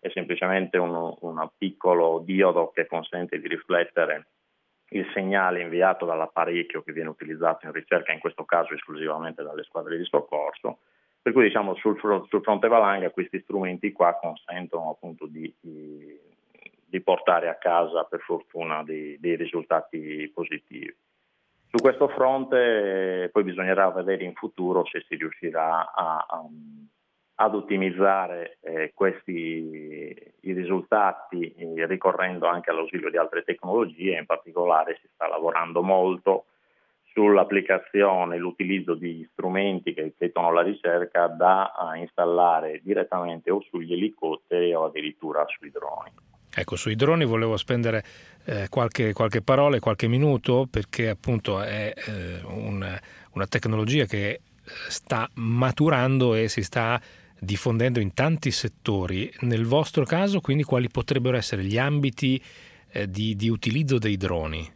è semplicemente un, un piccolo diodo che consente di riflettere il segnale inviato dall'apparecchio che viene utilizzato in ricerca, in questo caso esclusivamente dalle squadre di soccorso. Per cui diciamo sul, sul fronte valanga questi strumenti qua consentono appunto di, di, di portare a casa per fortuna dei, dei risultati positivi. Su questo fronte poi bisognerà vedere in futuro se si riuscirà a, a, ad ottimizzare eh, questi i risultati eh, ricorrendo anche all'ausilio di altre tecnologie. In particolare si sta lavorando molto sull'applicazione, l'utilizzo di strumenti che ripetono la ricerca da uh, installare direttamente o sugli elicotteri o addirittura sui droni. Ecco, sui droni volevo spendere eh, qualche, qualche parola, qualche minuto, perché appunto è eh, un, una tecnologia che sta maturando e si sta diffondendo in tanti settori. Nel vostro caso, quindi, quali potrebbero essere gli ambiti eh, di, di utilizzo dei droni?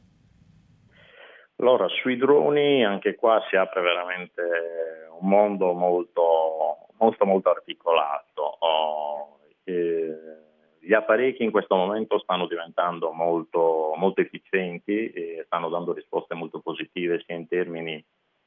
Allora, sui droni anche qua si apre veramente un mondo molto, molto, molto articolato. Oh, eh, gli apparecchi in questo momento stanno diventando molto, molto efficienti e stanno dando risposte molto positive sia in termini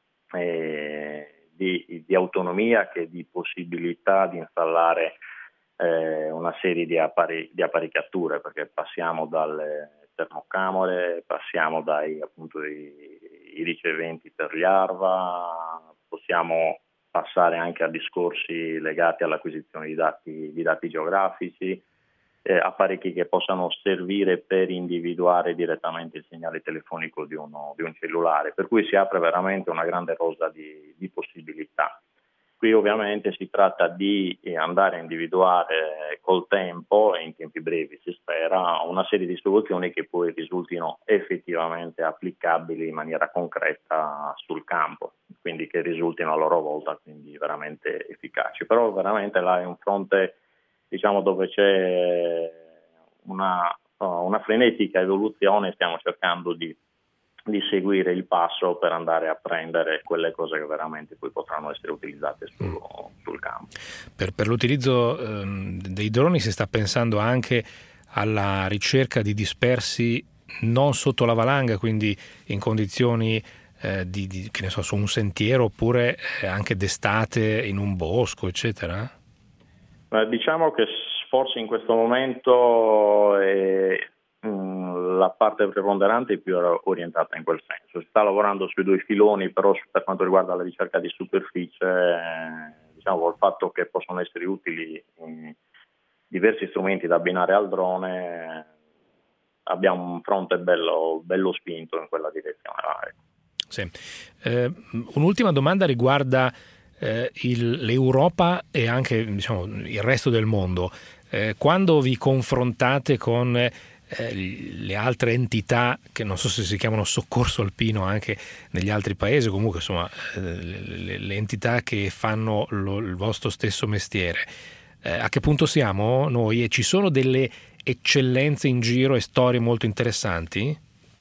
eh, di, di autonomia che di possibilità di installare eh, una serie di, appare- di apparecchiature, perché passiamo dalle termocamere, passiamo dai appunto i, i riceventi per gli A R V A, possiamo passare anche a discorsi legati all'acquisizione di dati, di dati geografici, eh, apparecchi che possano servire per individuare direttamente il segnale telefonico di, uno, di un cellulare, per cui si apre veramente una grande rosa di, di possibilità. Qui ovviamente si tratta di andare a individuare col tempo e in tempi brevi, si spera, una serie di soluzioni che poi risultino effettivamente applicabili in maniera concreta sul campo, quindi che risultino a loro volta quindi veramente efficaci. Però veramente là è un fronte, diciamo, dove c'è una, una frenetica evoluzione, stiamo cercando di di seguire il passo per andare a prendere quelle cose che veramente poi potranno essere utilizzate sul, sul campo. Per, per l'utilizzo ehm, dei droni si sta pensando anche alla ricerca di dispersi non sotto la valanga, quindi in condizioni eh, di, di, che ne so, su un sentiero, oppure eh, anche d'estate in un bosco, eccetera? Eh, diciamo che forse in questo momento è la parte preponderante è più orientata in quel senso. Si sta lavorando sui due filoni, però per quanto riguarda la ricerca di superficie, eh, diciamo il fatto che possono essere utili eh, diversi strumenti da abbinare al drone, eh, abbiamo un fronte bello, bello spinto in quella direzione. Ecco. Sì. Eh, un'ultima domanda riguarda eh, il, l'Europa e anche, diciamo, il resto del mondo. Eh, quando vi confrontate con le altre entità che non so se si chiamano soccorso alpino anche negli altri paesi, comunque insomma le, le entità che fanno lo, il vostro stesso mestiere, eh, a che punto siamo noi e ci sono delle eccellenze in giro e storie molto interessanti?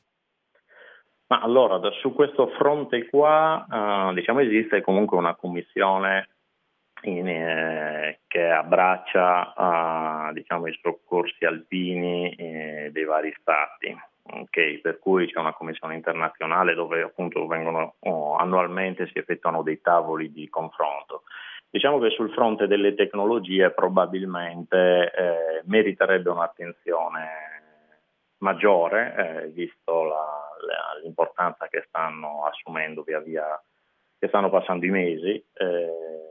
Ma allora su questo fronte qua uh, diciamo esiste comunque una commissione In, eh, che abbraccia uh, diciamo i soccorsi alpini eh, dei vari stati, okay? Per cui c'è una commissione internazionale dove appunto vengono oh, annualmente si effettuano dei tavoli di confronto. Diciamo che sul fronte delle tecnologie probabilmente eh, meriterebbe un'attenzione maggiore eh, visto la, la, l'importanza che stanno assumendo via via che stanno passando i mesi. eh,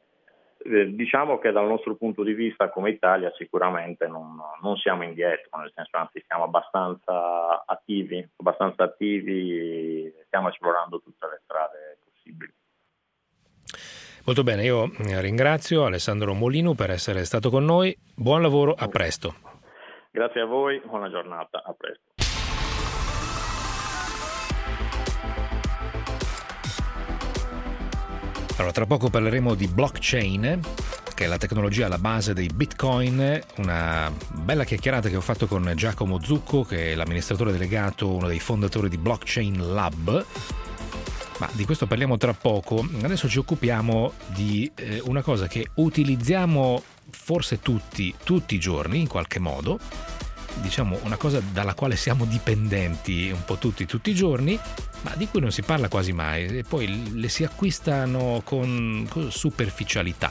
Diciamo che dal nostro punto di vista come Italia sicuramente non, non siamo indietro, nel senso anzi siamo abbastanza attivi, abbastanza attivi, stiamo esplorando tutte le strade possibili. Molto bene, io ringrazio Alessandro Molinu per essere stato con noi, buon lavoro, a presto. Grazie a voi, buona giornata, a presto. Allora, tra poco parleremo di blockchain, che è la tecnologia alla base dei bitcoin, una bella chiacchierata che ho fatto con Giacomo Zucco, che è l'amministratore delegato, uno dei fondatori di Blockchain Lab. Ma di questo parliamo tra poco. Adesso ci occupiamo di eh, una cosa che utilizziamo forse tutti, tutti i giorni in qualche modo, diciamo una cosa dalla quale siamo dipendenti un po' tutti, tutti i giorni, ma di cui non si parla quasi mai e poi le si acquistano con, con superficialità.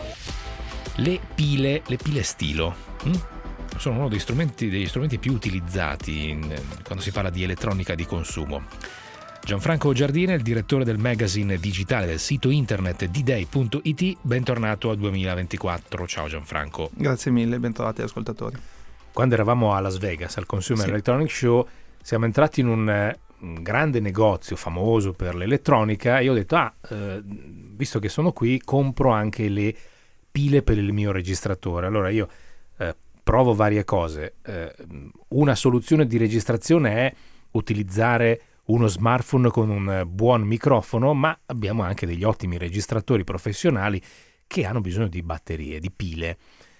Le pile, le pile stilo. Hm? Sono uno degli strumenti, degli strumenti più utilizzati in, quando si parla di elettronica di consumo. Gianfranco Giardina, il direttore del magazine digitale del sito internet d day punto i t, bentornato al duemilaventiquattro. Ciao Gianfranco. Grazie mille, bentrovati ascoltatori. Quando eravamo a Las Vegas al Consumer sì. Electronics Show siamo entrati in un, un grande negozio famoso per l'elettronica e io ho detto ah, eh, visto che sono qui compro anche le pile per il mio registratore. Allora io eh, provo varie cose. Eh, una soluzione di registrazione è utilizzare uno smartphone con un buon microfono, ma abbiamo anche degli ottimi registratori professionali che hanno bisogno di batterie, di pile.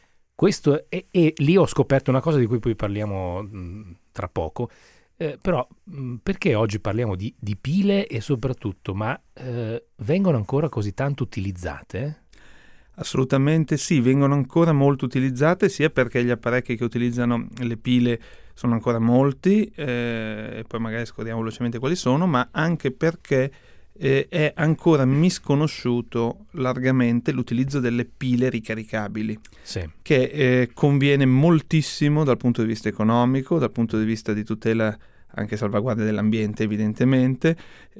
Questo è, e lì ho scoperto una cosa di cui poi parliamo mh, tra poco, eh, però mh, perché oggi parliamo di, di pile e soprattutto, ma eh, vengono ancora così tanto utilizzate? Assolutamente sì, vengono ancora molto utilizzate sia perché gli apparecchi che utilizzano le pile sono ancora molti, eh, e poi magari scorriamo velocemente quali sono, ma anche perché eh, è ancora misconosciuto largamente l'utilizzo delle pile ricaricabili, sì. che eh, conviene moltissimo dal punto di vista economico, dal punto di vista di tutela anche salvaguardia dell'ambiente evidentemente,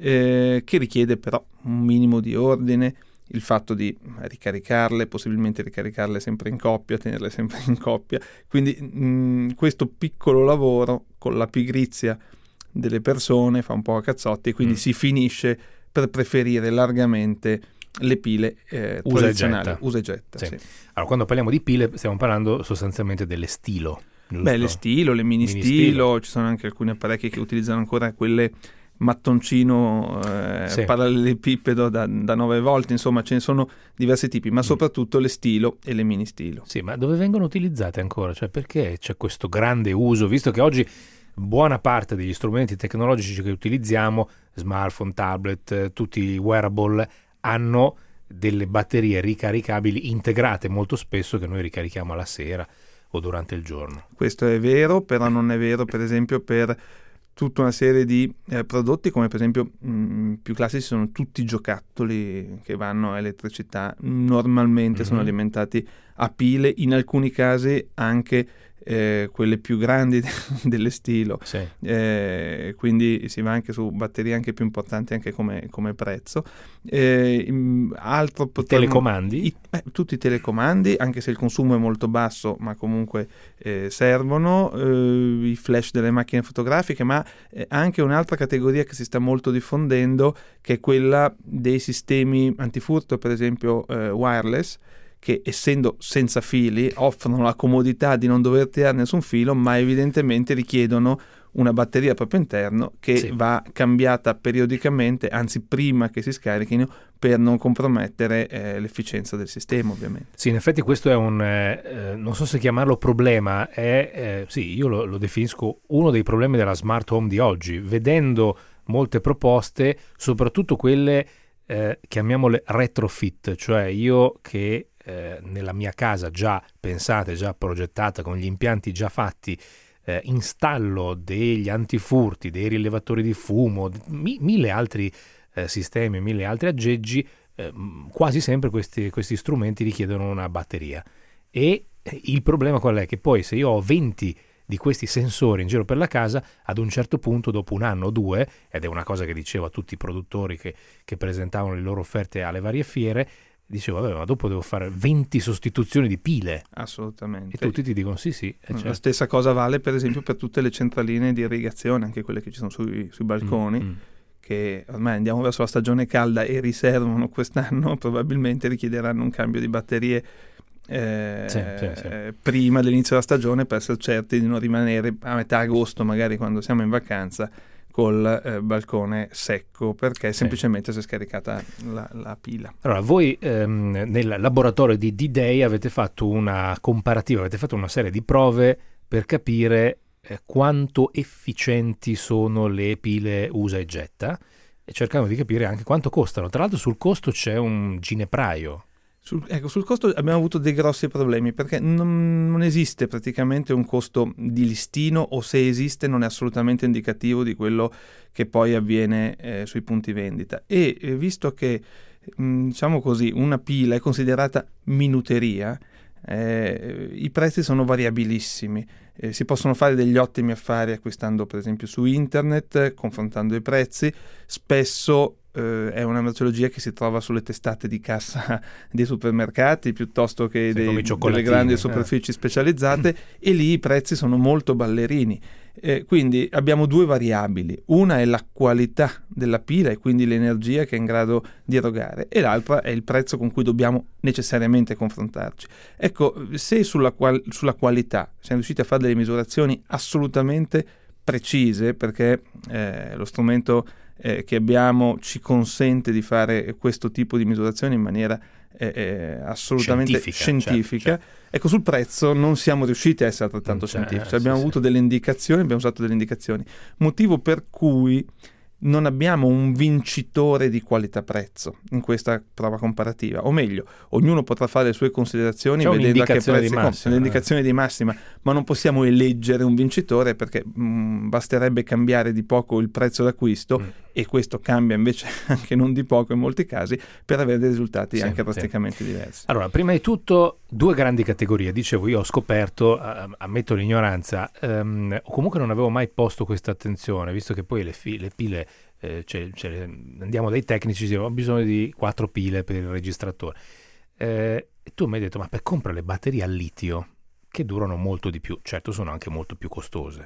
eh, che richiede però un minimo di ordine, il fatto di ricaricarle, possibilmente ricaricarle sempre in coppia, tenerle sempre in coppia, quindi mh, questo piccolo lavoro con la pigrizia delle persone fa un po' a cazzotti e quindi mm. si finisce per preferire largamente le pile eh, usa tradizionali, e getta. usa e getta. Sì. Sì. Allora, quando parliamo di pile stiamo parlando sostanzialmente delle stilo. Giusto? Beh, le stilo, le mini, mini stilo, stilo, ci sono anche alcuni apparecchi che utilizzano ancora quelle mattoncino eh, sì. parallelepipedo da, da nove volte, insomma ce ne sono diversi tipi, ma soprattutto le stilo e le mini stilo. Sì, ma dove vengono utilizzate ancora? Cioè perché c'è questo grande uso, visto che oggi buona parte degli strumenti tecnologici che utilizziamo, smartphone, tablet, tutti i wearable, hanno delle batterie ricaricabili integrate molto spesso che noi ricarichiamo alla sera o durante il giorno. Questo è vero, però non è vero per esempio per tutta una serie di eh, prodotti come per esempio mh, più classici sono tutti i giocattoli che vanno a elettricità, normalmente mm-hmm. sono alimentati a pile, in alcuni casi anche eh, quelle più grandi delle stilo, sì. eh, quindi si va anche su batterie anche più importanti anche come, come prezzo. Eh, mh, altro potremmo, telecomandi? I, beh, tutti i telecomandi, anche se il consumo è molto basso, ma comunque eh, servono, eh, i flash delle macchine fotografiche, ma eh, anche un'altra categoria che si sta molto diffondendo, che è quella dei sistemi antifurto, per esempio eh, wireless, che essendo senza fili offrono la comodità di non dover tirare nessun filo, ma evidentemente richiedono una batteria al proprio interno che sì. va cambiata periodicamente, anzi prima che si scarichino, per non compromettere eh, l'efficienza del sistema, ovviamente. Sì, in effetti questo è un, eh, non so se chiamarlo problema, è, eh, sì, io lo, lo definisco uno dei problemi della smart home di oggi, vedendo molte proposte, soprattutto quelle, eh, chiamiamole retrofit, cioè io che eh, nella mia casa già pensata, già progettata, con gli impianti già fatti, Eh, installo degli antifurti, dei rilevatori di fumo, mi, mille altri eh, sistemi, mille altri aggeggi, eh, quasi sempre questi, questi strumenti richiedono una batteria. E il problema qual è? Che poi se io ho venti di questi sensori in giro per la casa, ad un certo punto, dopo un anno o due, ed è una cosa che dicevo a tutti i produttori che, che presentavano le loro offerte alle varie fiere, dicevo, vabbè, ma dopo devo fare venti sostituzioni di pile. Assolutamente. E tutti ti dicono sì, sì. Eh, certo. La stessa cosa vale per esempio per tutte le centraline di irrigazione, anche quelle che ci sono sui, sui balconi, mm-hmm. che ormai andiamo verso la stagione calda e riservano quest'anno, probabilmente richiederanno un cambio di batterie eh, sì, sì, sì. Eh, prima dell'inizio della stagione, per essere certi di non rimanere a metà agosto, magari quando siamo in vacanza, col eh, balcone secco, perché semplicemente sì. si è scaricata la, la pila. Allora, voi ehm, nel laboratorio di D-Day avete fatto una comparativa, avete fatto una serie di prove per capire eh, quanto efficienti sono le pile usa e getta, e cercando di capire anche quanto costano. Tra l'altro sul costo c'è un ginepraio. Sul, ecco, sul costo abbiamo avuto dei grossi problemi perché non, non esiste praticamente un costo di listino, o se esiste non è assolutamente indicativo di quello che poi avviene eh, sui punti vendita. E eh, visto che mh, diciamo così, una pila è considerata minuteria, eh, i prezzi sono variabilissimi. Eh, si possono fare degli ottimi affari acquistando per esempio su internet, confrontando i prezzi. Spesso eh, è una merceologia che si trova sulle testate di cassa dei supermercati piuttosto che sì, dei, delle grandi superfici eh. specializzate, e lì i prezzi sono molto ballerini. Eh, quindi abbiamo due variabili: una è la qualità della pila e quindi l'energia che è in grado di erogare, e l'altra è il prezzo con cui dobbiamo necessariamente confrontarci. Ecco, se sulla, qual- sulla qualità siamo riusciti a fare delle misurazioni assolutamente precise, perché eh, lo strumento eh, che abbiamo ci consente di fare questo tipo di misurazioni in maniera eh, eh, assolutamente scientifica, scientifica. Certo, certo. Ecco, sul prezzo non siamo riusciti a essere altrettanto Cioè, scientifici, sì, abbiamo sì. avuto delle indicazioni, abbiamo usato delle indicazioni, motivo per cui non abbiamo un vincitore di qualità-prezzo in questa prova comparativa, o meglio, ognuno potrà fare le sue considerazioni C'è vedendo a che un'indicazione prezzi di massima, compra, l'indicazione di massima, ma non possiamo eleggere un vincitore perché mh, basterebbe cambiare di poco il prezzo d'acquisto mm. e questo cambia invece anche non di poco in molti casi, per avere dei risultati sì, anche drasticamente sì. diversi. Allora, prima di tutto due grandi categorie. Dicevo, io ho scoperto, ammetto l'ignoranza, um, o comunque non avevo mai posto questa attenzione, visto che poi le, fi- le pile eh, cioè, cioè, andiamo dai tecnici, dicevo, ho bisogno di quattro pile per il registratore, eh, e tu mi hai detto, ma per comprare le batterie al litio che durano molto di più, certo sono anche molto più costose.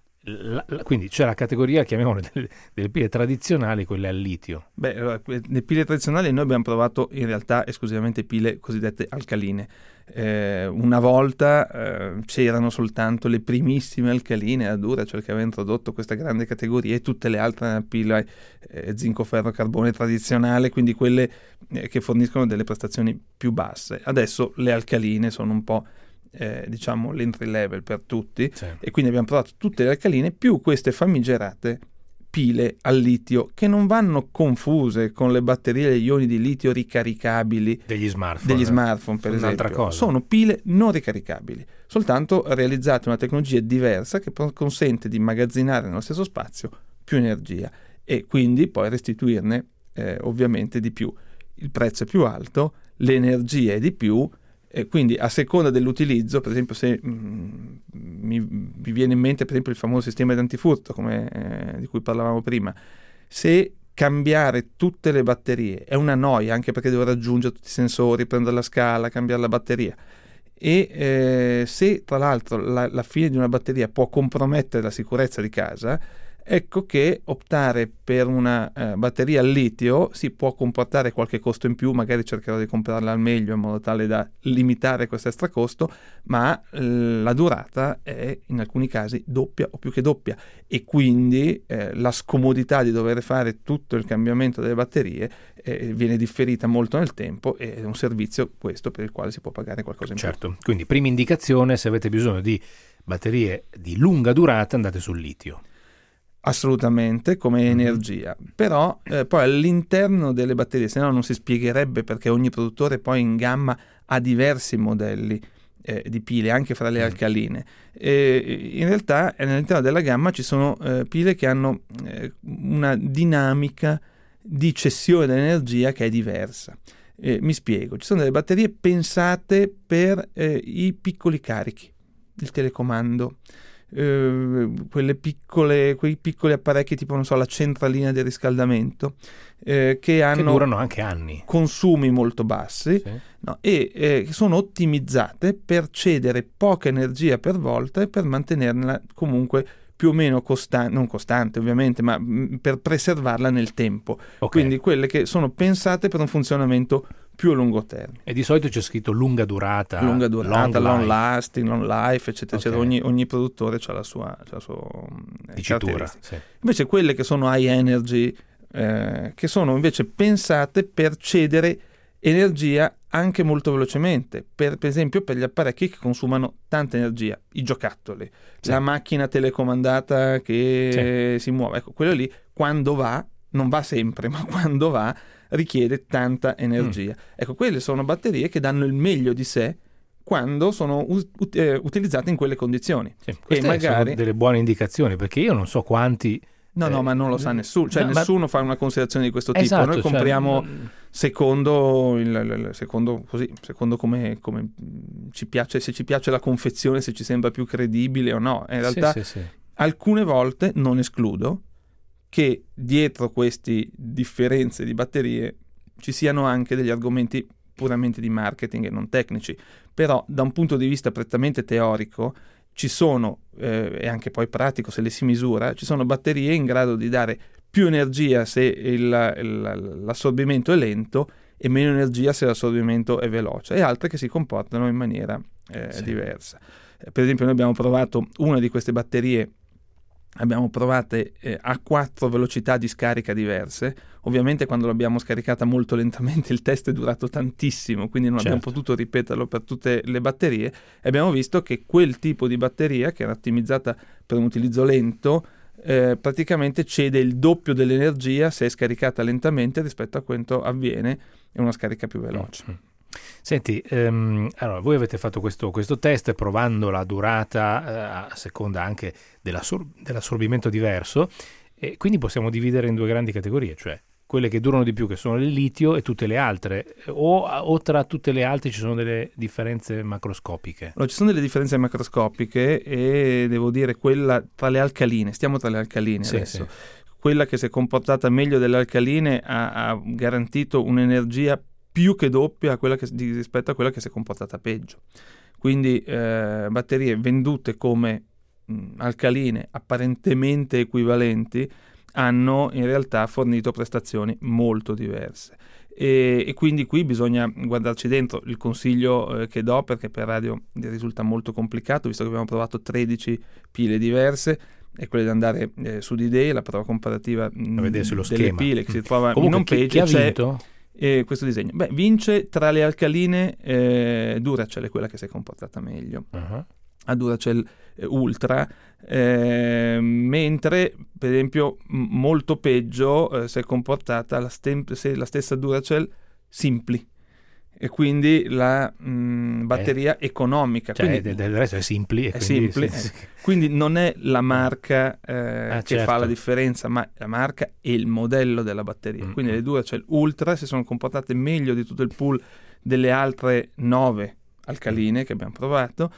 La, la, quindi c'è la categoria, chiamiamole, delle, delle pile tradizionali, quelle al litio. Beh, allora, le pile tradizionali noi abbiamo provato in realtà esclusivamente pile cosiddette alcaline. Eh, una volta eh, c'erano soltanto le primissime alcaline a Duracell che aveva introdotto questa grande categoria, e tutte le altre erano pile eh, zinco ferro carbone tradizionale, quindi quelle eh, che forniscono delle prestazioni più basse. Adesso le alcaline sono un po' Eh, diciamo l'entry level per tutti, sì. E quindi abbiamo provato tutte le alcaline più queste famigerate pile al litio, che non vanno confuse con le batterie degli ioni di litio ricaricabili degli smartphone, degli smartphone per esempio. Cosa. Sono pile non ricaricabili, soltanto realizzate una tecnologia diversa che consente di immagazzinare nello stesso spazio più energia e quindi poi restituirne eh, ovviamente di più. Il prezzo è più alto, l'energia è di più. E quindi a seconda dell'utilizzo, per esempio se mh, mi, mi viene in mente per esempio il famoso sistema di antifurto come, eh, di cui parlavamo prima, se cambiare tutte le batterie è una noia, anche perché devo raggiungere tutti i sensori, prendere la scala, cambiare la batteria, e eh, se tra l'altro la, la fine di una batteria può compromettere la sicurezza di casa, ecco che optare per una eh, batteria al litio si può comportare qualche costo in più, magari cercherò di comprarla al meglio in modo tale da limitare questo extra costo, ma eh, la durata è in alcuni casi doppia o più che doppia, e quindi eh, la scomodità di dover fare tutto il cambiamento delle batterie eh, viene differita molto nel tempo, e è un servizio questo per il quale si può pagare qualcosa in certo. più. Certo, quindi prima indicazione: se avete bisogno di batterie di lunga durata andate sul litio. Assolutamente, come energia, però eh, poi all'interno delle batterie, se no non si spiegherebbe perché ogni produttore poi in gamma ha diversi modelli eh, di pile, anche fra le alcaline. E in realtà all'interno della gamma ci sono eh, pile che hanno eh, una dinamica di cessione dell'energia che è diversa. Eh, mi spiego, ci sono delle batterie pensate per eh, i piccoli carichi, il telecomando, Uh, quelle piccole, quei piccoli apparecchi tipo non so la centralina di riscaldamento eh, che hanno che durano anche anni, consumi molto bassi, sì. no, e eh, sono ottimizzate per cedere poca energia per volta e per mantenerla comunque più o meno costante, non costante ovviamente, ma mh, per preservarla nel tempo. Okay. Quindi quelle che sono pensate per un funzionamento più a lungo termine. E di solito c'è scritto lunga durata, lunga durata, long, long lasting, long life, eccetera, okay. eccetera. Ogni, ogni produttore ha la sua, c'ha la sua dicitura. Sì. Invece quelle che sono high energy, eh, che sono invece pensate per cedere energia anche molto velocemente, per, per esempio per gli apparecchi che consumano tanta energia, i giocattoli, sì. la macchina telecomandata che sì. si muove, ecco, quello lì quando va, non va sempre, ma quando va richiede tanta energia. Mm. Ecco, quelle sono batterie che danno il meglio di sé quando sono ut- eh, utilizzate in quelle condizioni. Sì, queste e magari sono delle buone indicazioni, perché io non so quanti... No, no, eh, ma non lo sa nessuno, cioè no, nessuno ma... fa una considerazione di questo tipo. Esatto, Noi compriamo cioè... secondo, il, il, secondo, così, secondo come, come ci piace, se ci piace la confezione, se ci sembra più credibile o no. In realtà sì, sì, sì. alcune volte non escludo che dietro queste differenze di batterie ci siano anche degli argomenti puramente di marketing e non tecnici, però da un punto di vista prettamente teorico ci sono, eh, e anche poi pratico se le si misura, ci sono batterie in grado di dare più energia se il, il, l'assorbimento è lento e meno energia se l'assorbimento è veloce, e altre che si comportano in maniera eh, sì. diversa. Eh, per esempio noi abbiamo provato una di queste batterie, abbiamo provate eh, a quattro velocità di scarica diverse. Ovviamente quando l'abbiamo scaricata molto lentamente il test è durato tantissimo, quindi non certo. abbiamo potuto ripeterlo per tutte le batterie, e abbiamo visto che quel tipo di batteria, che era ottimizzata per un utilizzo lento, eh, praticamente cede il doppio dell'energia se è scaricata lentamente rispetto a quanto avviene in una scarica più veloce. Mm-hmm. Senti, ehm, allora voi avete fatto questo, questo test provando la durata eh, a seconda anche dell'assor- dell'assorbimento diverso, e quindi possiamo dividere in due grandi categorie, cioè quelle che durano di più, che sono il litio, e tutte le altre, o, o tra tutte le altre ci sono delle differenze macroscopiche? Allora, ci sono delle differenze macroscopiche, e devo dire quella tra le alcaline, stiamo tra le alcaline sì, adesso, sì. Quella che si è comportata meglio delle alcaline ha, ha garantito un'energia più che doppia a quella che, di, rispetto a quella che si è comportata peggio. Quindi eh, batterie vendute come mh, alcaline apparentemente equivalenti hanno in realtà fornito prestazioni molto diverse, e, e quindi qui bisogna guardarci dentro. Il consiglio eh, che do, perché per radio risulta molto complicato, visto che abbiamo provato tredici pile diverse, è quello di andare eh, su D-Day, la prova comparativa mh, delle schema. pile che si trova Comunque, in home page. Chi, chi ha c'è, vinto? Eh, questo disegno, beh, vince tra le alcaline eh, Duracell è quella che si è comportata meglio, uh-huh. a Duracell eh, Ultra, eh, mentre per esempio m- molto peggio eh, si è comportata la, stem- se la stessa Duracell Simply, e quindi la mh, batteria eh, cioè, economica, quindi, del resto è Simply, è quindi, Simply sì, eh. quindi non è la marca eh, ah, che certo. fa la differenza, ma la marca e il modello della batteria. Mm-hmm. Quindi le Duracell Ultra si sono comportate meglio di tutto il pool delle altre nove alcaline che abbiamo provato,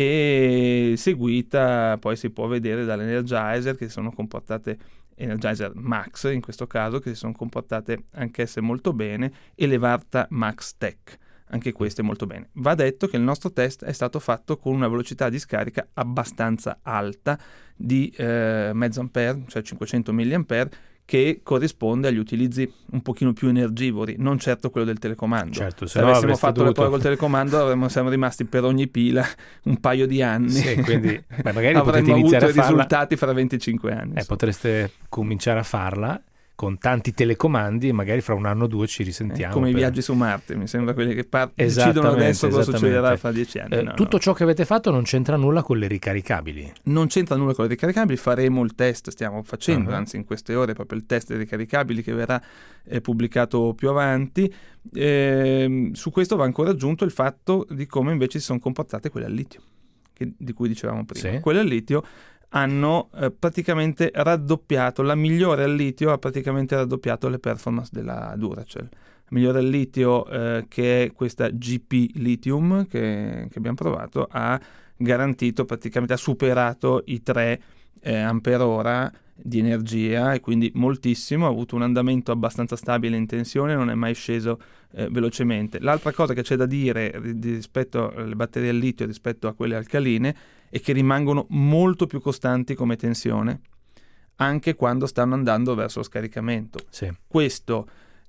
e seguita poi si può vedere dall'Energizer, che si sono comportate, Energizer Max in questo caso, che si sono comportate anch'esse molto bene, e le Varta Max Tech, anche queste molto bene. Va detto che il nostro test è stato fatto con una velocità di scarica abbastanza alta di eh, mezzo ampere, cioè cinquecento milliampere, che corrisponde agli utilizzi un pochino più energivori, non certo quello del telecomando. Certo, se, se no avessimo fatto dovuto... le prove col telecomando avremmo, siamo rimasti per ogni pila un paio di anni. Sì, quindi beh, magari avremmo avuto i farla... risultati fra venticinque anni. Eh, potreste cominciare a farla con tanti telecomandi, e magari fra un anno o due ci risentiamo. Eh, come per... i viaggi su Marte, mi sembra, quelli che par- decidono adesso cosa succederà fra dieci anni. Eh, no, tutto no. ciò che avete fatto non c'entra nulla con le ricaricabili. Non c'entra nulla con le ricaricabili, faremo il test, stiamo facendo, uh-huh. anzi in queste ore proprio il test dei ricaricabili che verrà eh, pubblicato più avanti. Eh, su questo va ancora aggiunto il fatto di come invece si sono comportate quelle al litio, che, di cui dicevamo prima. Sì. Quelle al litio hanno eh, praticamente raddoppiato, la migliore al litio ha praticamente raddoppiato le performance della Duracell. La migliore al litio, eh, che è questa G P Lithium che, che abbiamo provato, ha garantito, praticamente ha superato i tre eh, ampere ora di energia, e quindi moltissimo, ha avuto un andamento abbastanza stabile in tensione, non è mai sceso eh, velocemente. L'altra cosa che c'è da dire rispetto alle batterie al litio rispetto a quelle alcaline è che rimangono molto più costanti come tensione anche quando stanno andando verso lo scaricamento. Sì. Questo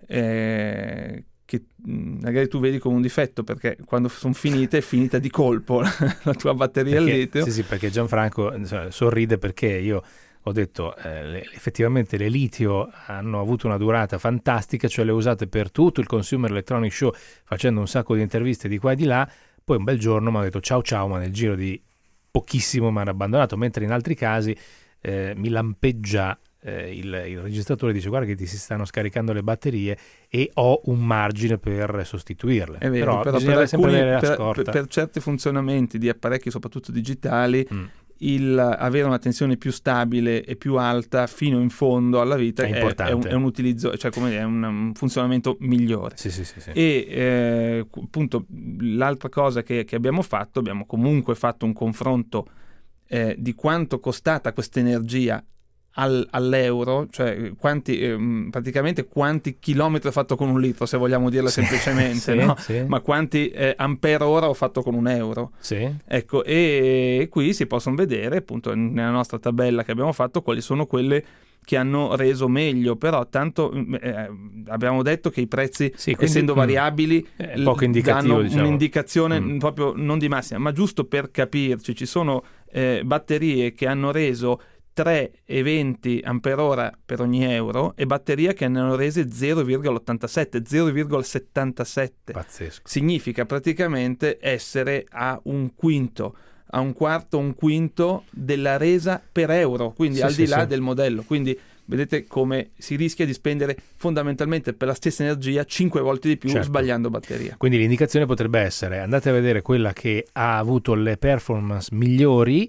eh, che mh, magari tu vedi come un difetto, perché quando sono finite è finita di colpo la tua batteria perché, al litio. Sì, sì, perché Gianfranco insomma, sorride perché io ho detto eh, le, effettivamente le litio hanno avuto una durata fantastica, cioè le ho usate per tutto il Consumer Electronics Show facendo un sacco di interviste di qua e di là, poi un bel giorno mi ha detto ciao ciao, ma nel giro di pochissimo mi hanno abbandonato, mentre in altri casi eh, mi lampeggia eh, il, il registratore dice guarda che ti si stanno scaricando le batterie e ho un margine per sostituirle. È vero, però, però bisogna per, sempre alcuni, avere la per, scorta. per, per certi funzionamenti di apparecchi soprattutto digitali Mm. il avere una tensione più stabile e più alta fino in fondo alla vita È è, importante. è, un, è un utilizzo, cioè come dire, è un, un funzionamento migliore. Sì, sì, sì, sì. E eh, appunto l'altra cosa che, che abbiamo fatto, abbiamo comunque fatto un confronto eh, di quanto costata questa energia al, all'euro, cioè quanti, eh, praticamente quanti chilometri ho fatto con un litro, se vogliamo dirla Sì, semplicemente, sì, no? sì. Ma quanti eh, ampere ora ho fatto con un euro. Sì? Ecco, e qui si possono vedere appunto nella nostra tabella che abbiamo fatto quali sono quelle che hanno reso meglio, però tanto eh, abbiamo detto che i prezzi, Sì, quindi, essendo mm, variabili, è poco indicativo, danno diciamo. un'indicazione Mm. proprio non di massima, ma giusto per capirci, ci sono eh, batterie che hanno reso tre e venti ampere ora per ogni euro e batterie che hanno rese zero virgola ottantasette, zero virgola settantasette. Pazzesco. Significa praticamente essere a un quinto, a un quarto, un quinto della resa per euro, quindi Sì, al sì, di là sì. del modello. Quindi vedete come si rischia di spendere fondamentalmente per la stessa energia cinque volte di più Certo. sbagliando batteria. Quindi l'indicazione potrebbe essere andate a vedere quella che ha avuto le performance migliori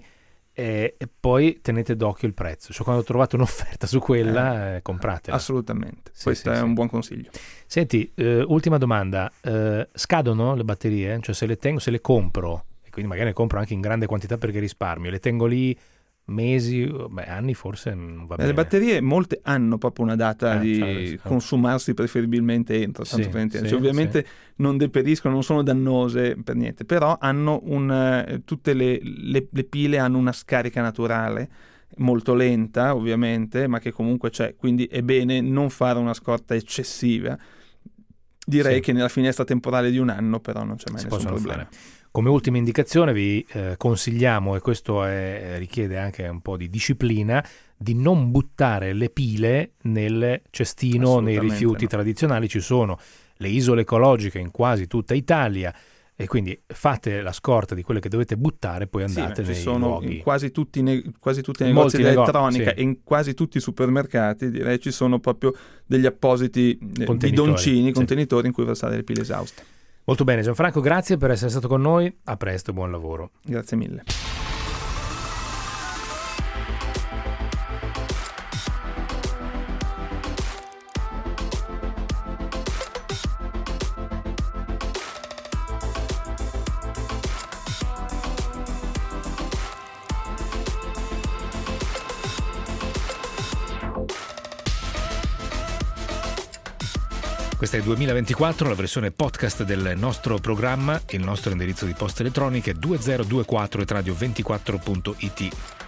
e, e poi tenete d'occhio il prezzo, cioè quando trovate un'offerta su quella eh, compratela. Assolutamente, Sì, questo sì, è sì. un buon consiglio. Senti, eh, ultima domanda, eh, scadono le batterie? Cioè se le tengo, se le compro e quindi magari ne compro anche in grande quantità perché risparmio, le tengo lì mesi, beh, anni forse non va Eh, bene. Le batterie molte hanno proprio una data Eh, di cioè, consumarsi preferibilmente entro, tanto Sì, per intendere. sì, Cioè, ovviamente non deperiscono, non sono dannose per niente, però hanno un, eh, tutte le, le- le pile hanno una scarica naturale molto lenta ovviamente, ma che comunque c'è, quindi è bene non fare una scorta eccessiva. Direi Sì. che nella finestra temporale di un anno però non c'è mai si nessun possono problema. fare. Come ultima indicazione vi eh, consigliamo, e questo è, richiede anche un po' di disciplina, di non buttare le pile nel cestino, nei Assolutamente rifiuti no. tradizionali. Ci sono le isole ecologiche in quasi tutta Italia e quindi fate la scorta di quelle che dovete buttare, poi Sì, andate ma ci nei sono luoghi. in quasi tutti, i ne- quasi tutti i In negozi di molti negozi, elettronica sì. e in quasi tutti i supermercati, direi, ci sono proprio degli appositi eh, Contenitori, bidoncini, sì. contenitori in cui versare le pile esauste. Molto bene, Gianfranco, grazie per essere stato con noi, a presto e buon lavoro. Grazie mille. Questa è duemilaventiquattro, la versione podcast del nostro programma. Il nostro indirizzo di posta elettronica è duemilaventiquattro at radio ventiquattro punto it.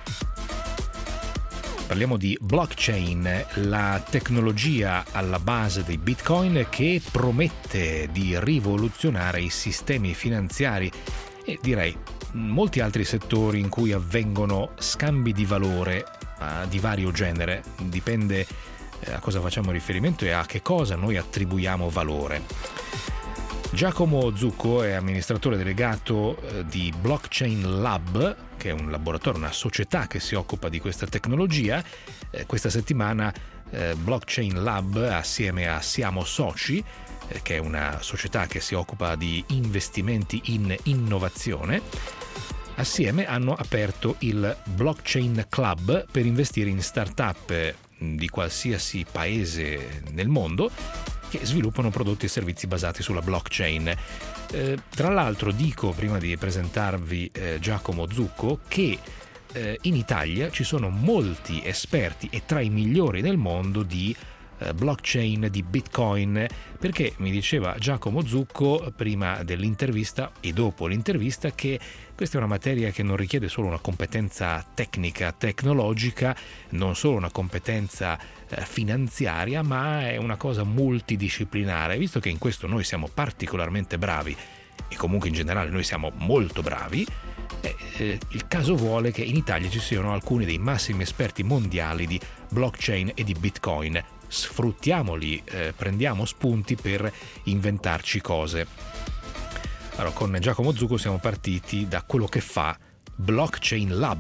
Parliamo di blockchain, la tecnologia alla base dei bitcoin che promette di rivoluzionare i sistemi finanziari e direi molti altri settori in cui avvengono scambi di valore uh, di vario genere. Dipende a cosa facciamo riferimento e a che cosa noi attribuiamo valore. Giacomo Zucco è amministratore delegato di Blockchain Lab, che è un laboratorio, una società che si occupa di questa tecnologia. Questa settimana Blockchain Lab, assieme a Siamo Soci, che è una società che si occupa di investimenti in innovazione, assieme hanno aperto il Blockchain Club per investire in start-up di qualsiasi paese nel mondo che sviluppano prodotti e servizi basati sulla blockchain. Eh, tra l'altro dico, prima di presentarvi eh, Giacomo Zucco, che eh, in Italia ci sono molti esperti e tra i migliori del mondo di eh, blockchain, di bitcoin, perché mi diceva Giacomo Zucco prima dell'intervista e dopo l'intervista che questa è una materia che non richiede solo una competenza tecnica, tecnologica, non solo una competenza eh, finanziaria, ma è una cosa multidisciplinare. Visto che in questo noi siamo particolarmente bravi e comunque in generale noi siamo molto bravi, eh, eh, il caso vuole che in Italia ci siano alcuni dei massimi esperti mondiali di blockchain e di bitcoin. Sfruttiamoli, eh, prendiamo spunti per inventarci cose. Allora, con Giacomo Zucco siamo partiti da quello che fa Blockchain Lab.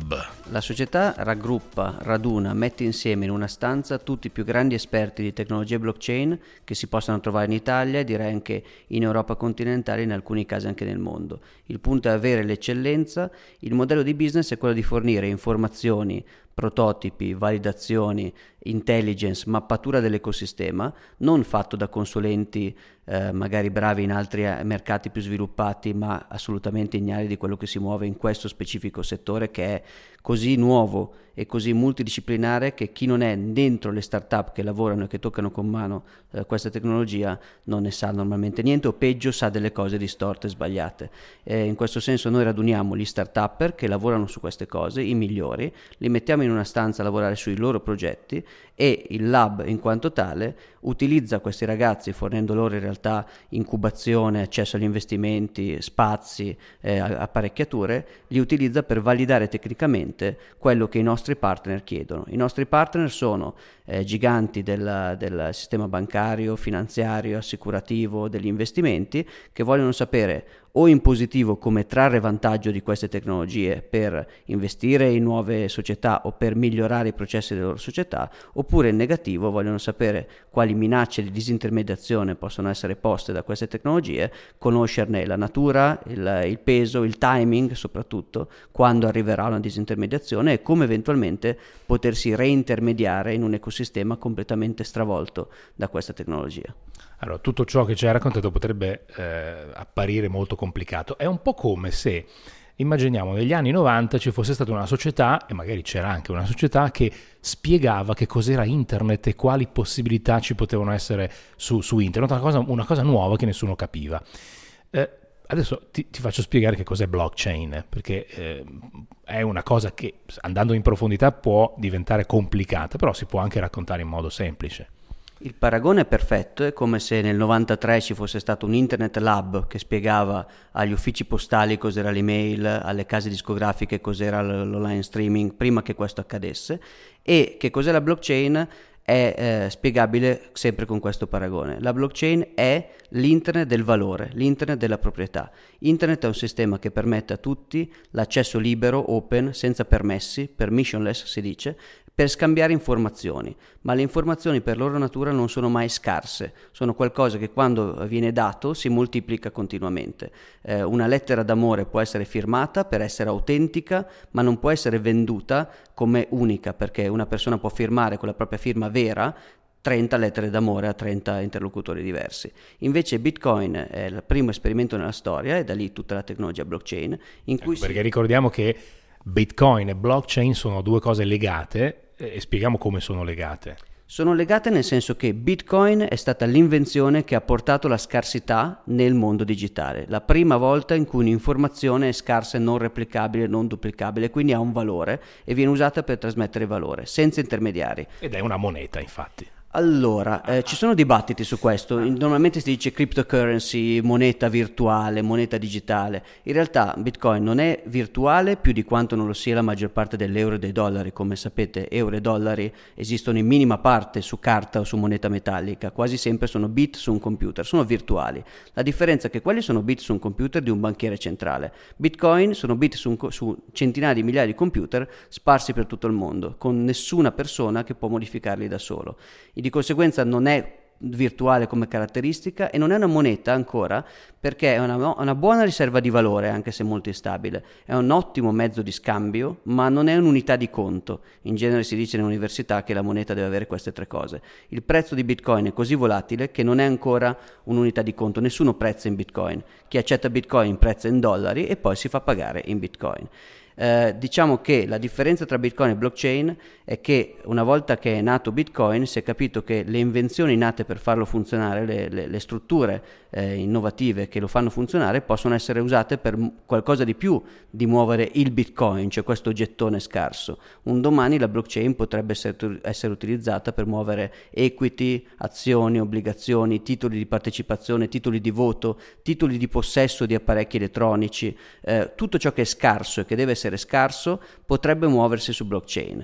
La società raggruppa, raduna, mette insieme in una stanza tutti i più grandi esperti di tecnologie blockchain che si possano trovare in Italia e direi anche in Europa continentale, in alcuni casi anche nel mondo. Il punto è avere l'eccellenza. Il modello di business è quello di fornire informazioni, prototipi, validazioni, intelligence, mappatura dell'ecosistema, non fatto da consulenti eh, magari bravi in altri mercati più sviluppati, ma assolutamente ignari di quello che si muove in questo specifico settore, che è così nuovo e così multidisciplinare che chi non è dentro le start-up che lavorano e che toccano con mano eh, questa tecnologia non ne sa normalmente niente, o peggio sa delle cose distorte e sbagliate. Eh, in questo senso noi raduniamo gli start-upper che lavorano su queste cose, i migliori, li mettiamo in una stanza a lavorare sui loro progetti, e il lab in quanto tale utilizza questi ragazzi fornendo loro in realtà incubazione, accesso agli investimenti, spazi, eh, apparecchiature, li utilizza per validare tecnicamente quello che i nostri partner chiedono. I nostri partner sono eh, giganti del, del sistema bancario, finanziario, assicurativo, degli investimenti, che vogliono sapere o in positivo come trarre vantaggio di queste tecnologie per investire in nuove società o per migliorare i processi delle loro società, oppure in negativo vogliono sapere quali minacce di disintermediazione possono essere poste da queste tecnologie, conoscerne la natura, il, il peso, il timing soprattutto, quando arriverà una disintermediazione e come eventualmente potersi reintermediare in un ecosistema completamente stravolto da questa tecnologia. Allora, tutto ciò che ci hai raccontato potrebbe eh, apparire molto complicato. È un po' come se, immaginiamo, negli anni novanta ci fosse stata una società, e magari c'era anche una società, che spiegava che cos'era internet e quali possibilità ci potevano essere su, su internet, una cosa, una cosa nuova che nessuno capiva. Eh, adesso ti, ti faccio spiegare che cos'è blockchain, perché eh, è una cosa che, andando in profondità, può diventare complicata, però si può anche raccontare in modo semplice. Il paragone è perfetto, è come se nel novantatré ci fosse stato un internet lab che spiegava agli uffici postali cos'era l'email, alle case discografiche cos'era l'online streaming prima che questo accadesse, e che cos'è la blockchain è eh, spiegabile sempre con questo paragone. La blockchain è l'internet del valore, l'internet della proprietà. Internet è un sistema che permette a tutti l'accesso libero, open, senza permessi, permissionless si dice, per scambiare informazioni, ma le informazioni per loro natura non sono mai scarse, sono qualcosa che quando viene dato si moltiplica continuamente. Eh, una lettera d'amore può essere firmata per essere autentica, ma non può essere venduta come unica, perché una persona può firmare con la propria firma vera trenta lettere d'amore a trenta interlocutori diversi. Invece Bitcoin è il primo esperimento nella storia, e da lì tutta la tecnologia blockchain, in cui ecco, perché si... ricordiamo che Bitcoin e blockchain sono due cose legate, e spieghiamo come sono legate. Sono legate nel senso che Bitcoin è stata l'invenzione che ha portato la scarsità nel mondo digitale, la prima volta in cui un'informazione è scarsa e non replicabile, non duplicabile, quindi ha un valore e viene usata per trasmettere valore, senza intermediari. Ed è una moneta, infatti. Allora, eh, ci sono dibattiti su questo. Normalmente si dice cryptocurrency, moneta virtuale, moneta digitale. In realtà Bitcoin non è virtuale più di quanto non lo sia la maggior parte dell'euro e dei dollari. Come sapete, euro e dollari esistono in minima parte su carta o su moneta metallica, quasi sempre sono bit su un computer, sono virtuali. La differenza è che quelli sono bit su un computer di un banchiere centrale. Bitcoin sono bit su, un, su centinaia di migliaia di computer sparsi per tutto il mondo, con nessuna persona che può modificarli da solo. Di conseguenza non è virtuale come caratteristica e non è una moneta ancora, perché è una, una buona riserva di valore, anche se molto instabile. È un ottimo mezzo di scambio, ma non è un'unità di conto. In genere si dice nell'università che la moneta deve avere queste tre cose. Il prezzo di Bitcoin è così volatile che non è ancora un'unità di conto. Nessuno prezza in Bitcoin. Chi accetta Bitcoin prezza in dollari e poi si fa pagare in Bitcoin. Eh, diciamo che la differenza tra Bitcoin e blockchain è che una volta che è nato Bitcoin si è capito che le invenzioni nate per farlo funzionare, le, le, le strutture eh, innovative che lo fanno funzionare, possono essere usate per qualcosa di più di muovere il Bitcoin, cioè questo gettone scarso. Un domani la blockchain potrebbe essere, essere utilizzata per muovere equity, azioni, obbligazioni, titoli di partecipazione, titoli di voto, titoli di possesso di apparecchi elettronici, eh, tutto ciò che è scarso e che deve essere scarso potrebbe muoversi su blockchain.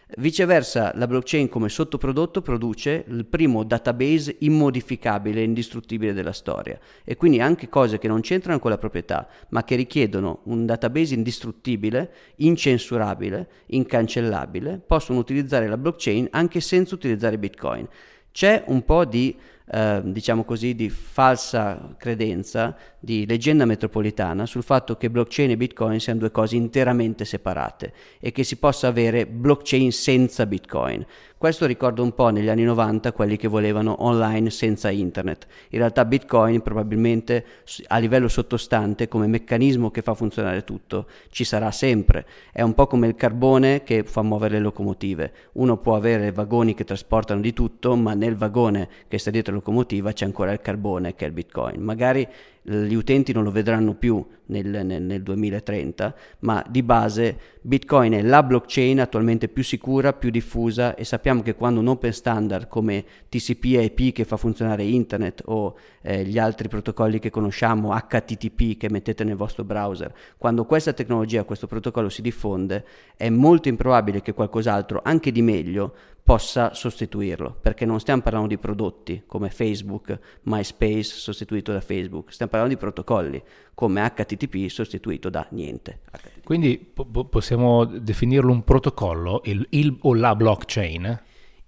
Viceversa, la blockchain come sottoprodotto produce il primo database immodificabile e indistruttibile della storia, e quindi anche cose che non c'entrano con la proprietà, ma che richiedono un database indistruttibile, incensurabile, incancellabile, possono utilizzare la blockchain anche senza utilizzare Bitcoin. C'è un po' di Eh, diciamo così, di falsa credenza, di leggenda metropolitana sul fatto che blockchain e Bitcoin siano due cose interamente separate e che si possa avere blockchain senza Bitcoin. Questo ricorda un po' negli anni novanta quelli che volevano online senza internet. In realtà Bitcoin probabilmente a livello sottostante, come meccanismo che fa funzionare tutto, ci sarà sempre. È un po' come il carbone che fa muovere le locomotive. Uno può avere vagoni che trasportano di tutto, ma nel vagone che sta dietro la locomotiva c'è ancora il carbone, che è il Bitcoin. Magari gli utenti non lo vedranno più nel, nel, nel duemilatrenta, ma di base Bitcoin è la blockchain attualmente più sicura, più diffusa, e sappiamo che quando un open standard come T C P I P che fa funzionare internet o eh, gli altri protocolli che conosciamo, H T T P che mettete nel vostro browser, quando questa tecnologia, questo protocollo si diffonde, è molto improbabile che qualcos'altro, anche di meglio, possa sostituirlo, perché non stiamo parlando di prodotti come Facebook, MySpace sostituito da Facebook, stiamo parlando di protocolli come H T T P sostituito da niente. Quindi po- possiamo definirlo un protocollo, il, il o la blockchain?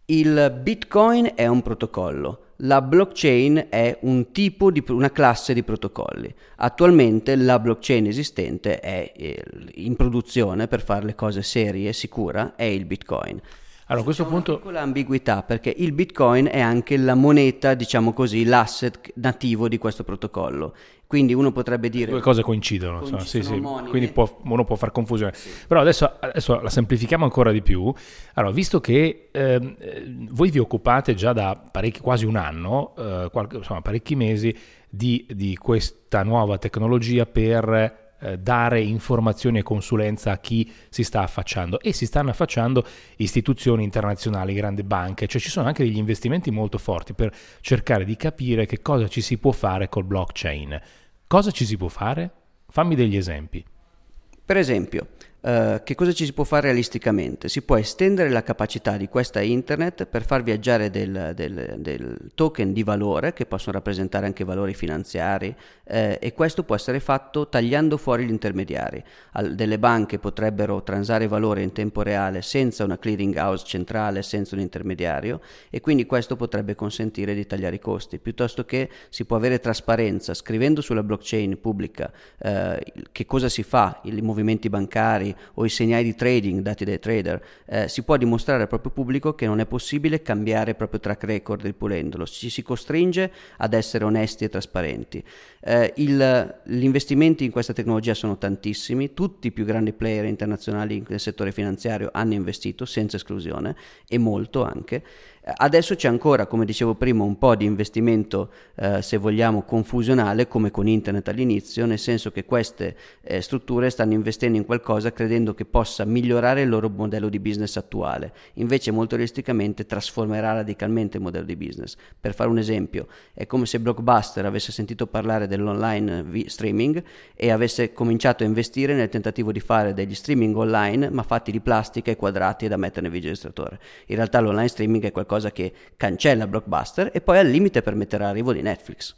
Il Bitcoin è un protocollo, la blockchain è un tipo di una classe di protocolli. Attualmente la blockchain esistente è in produzione per fare le cose serie e sicura, è il Bitcoin. Allora, a questo C'è punto una piccola ambiguità, perché il Bitcoin è anche la moneta, diciamo così, l'asset nativo di questo protocollo. Quindi uno potrebbe dire due cose coincidono, Coinci- insomma, sì, sono sì. omonime. Quindi può, uno può far confusione. Sì. Però adesso, adesso la semplifichiamo ancora di più. Allora, visto che ehm, voi vi occupate già da parecchi, quasi un anno, eh, qualche, insomma parecchi mesi, di, di questa nuova tecnologia per dare informazioni e consulenza a chi si sta affacciando, e si stanno affacciando istituzioni internazionali, grandi banche, cioè ci sono anche degli investimenti molto forti per cercare di capire che cosa ci si può fare col blockchain. Cosa ci si può fare? Fammi degli esempi. Per esempio, Uh, che cosa ci si può fare realisticamente? Si può estendere la capacità di questa internet per far viaggiare del, del, del token di valore, che possono rappresentare anche valori finanziari, eh, e questo può essere fatto tagliando fuori gli intermediari. Al, delle banche potrebbero transare valore in tempo reale senza una clearing house centrale, senza un intermediario, e quindi questo potrebbe consentire di tagliare i costi, piuttosto che si può avere trasparenza scrivendo sulla blockchain pubblica eh, che cosa si fa, i movimenti bancari o i segnali di trading dati dai trader. Eh, si può dimostrare al proprio pubblico che non è possibile cambiare il proprio track record ripulendolo, ci si costringe ad essere onesti e trasparenti. Eh, il, gli investimenti in questa tecnologia sono tantissimi, tutti i più grandi player internazionali nel settore finanziario hanno investito senza esclusione, e molto anche. Adesso c'è ancora, come dicevo prima, un po' di investimento, eh, se vogliamo, confusionale, come con internet all'inizio, nel senso che queste eh, strutture stanno investendo in qualcosa credendo che possa migliorare il loro modello di business attuale, invece molto realisticamente trasformerà radicalmente il modello di business. Per fare un esempio, è come se Blockbuster avesse sentito parlare dell'online v- streaming e avesse cominciato a investire nel tentativo di fare degli streaming online, ma fatti di plastica e quadrati da mettere nel videoregistratore. In realtà l'online streaming è qualcosa cosa che cancella Blockbuster e poi al limite permetterà l'arrivo di Netflix.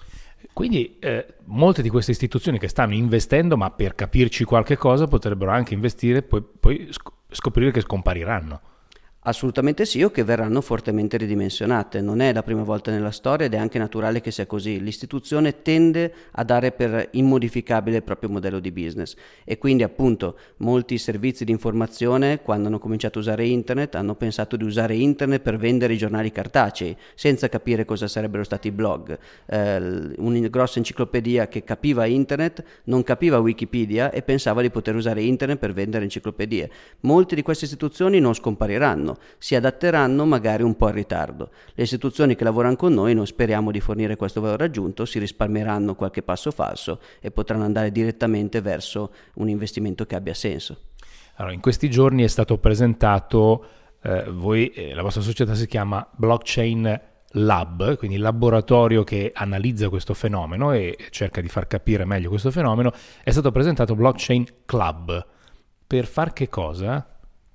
Quindi eh, molte di queste istituzioni che stanno investendo, ma per capirci qualche cosa, potrebbero anche investire e poi, poi scoprire che scompariranno. Assolutamente sì, o che verranno fortemente ridimensionate. Non è la prima volta nella storia ed è anche naturale che sia così. L'istituzione tende a dare per immodificabile il proprio modello di business, e quindi appunto molti servizi di informazione, quando hanno cominciato a usare internet, hanno pensato di usare internet per vendere i giornali cartacei senza capire cosa sarebbero stati i blog. Eh, una grossa enciclopedia che capiva internet non capiva Wikipedia e pensava di poter usare internet per vendere enciclopedie. Molte di queste istituzioni non scompariranno, si adatteranno magari un po' in ritardo. Le istituzioni che lavorano con noi, non speriamo di fornire questo valore aggiunto, si risparmieranno qualche passo falso e potranno andare direttamente verso un investimento che abbia senso. Allora, in questi giorni è stato presentato, eh, voi, eh, la vostra società si chiama Blockchain Lab, quindi il laboratorio che analizza questo fenomeno e cerca di far capire meglio questo fenomeno. È stato presentato Blockchain Club. Per far che cosa?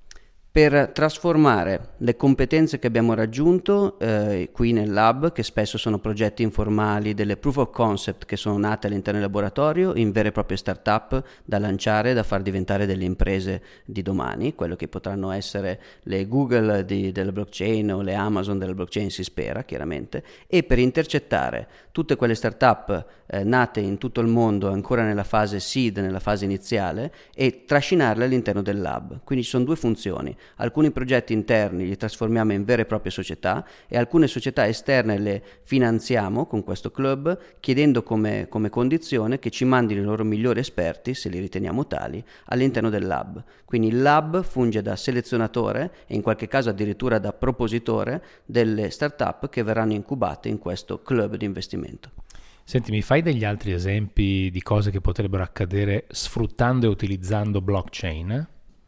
per trasformare le competenze che abbiamo raggiunto eh, qui nel lab, che spesso sono progetti informali, delle proof of concept che sono nate all'interno del laboratorio, in vere e proprie start-up da lanciare, da far diventare delle imprese di domani, quello che potranno essere le Google di, della blockchain o le Amazon della blockchain, si spera chiaramente, e per intercettare tutte quelle start-up eh, nate in tutto il mondo ancora nella fase seed, nella fase iniziale, e trascinarle all'interno del lab. Quindi ci sono due funzioni: alcuni progetti interni li trasformiamo in vere e proprie società e alcune società esterne le finanziamo con questo club, chiedendo come, come condizione che ci mandino i loro migliori esperti, se li riteniamo tali, all'interno del lab. Quindi il lab funge da selezionatore e in qualche caso addirittura da propositore delle start-up che verranno incubate in questo club di investimento. Senti, mi fai degli altri esempi di cose che potrebbero accadere sfruttando e utilizzando blockchain?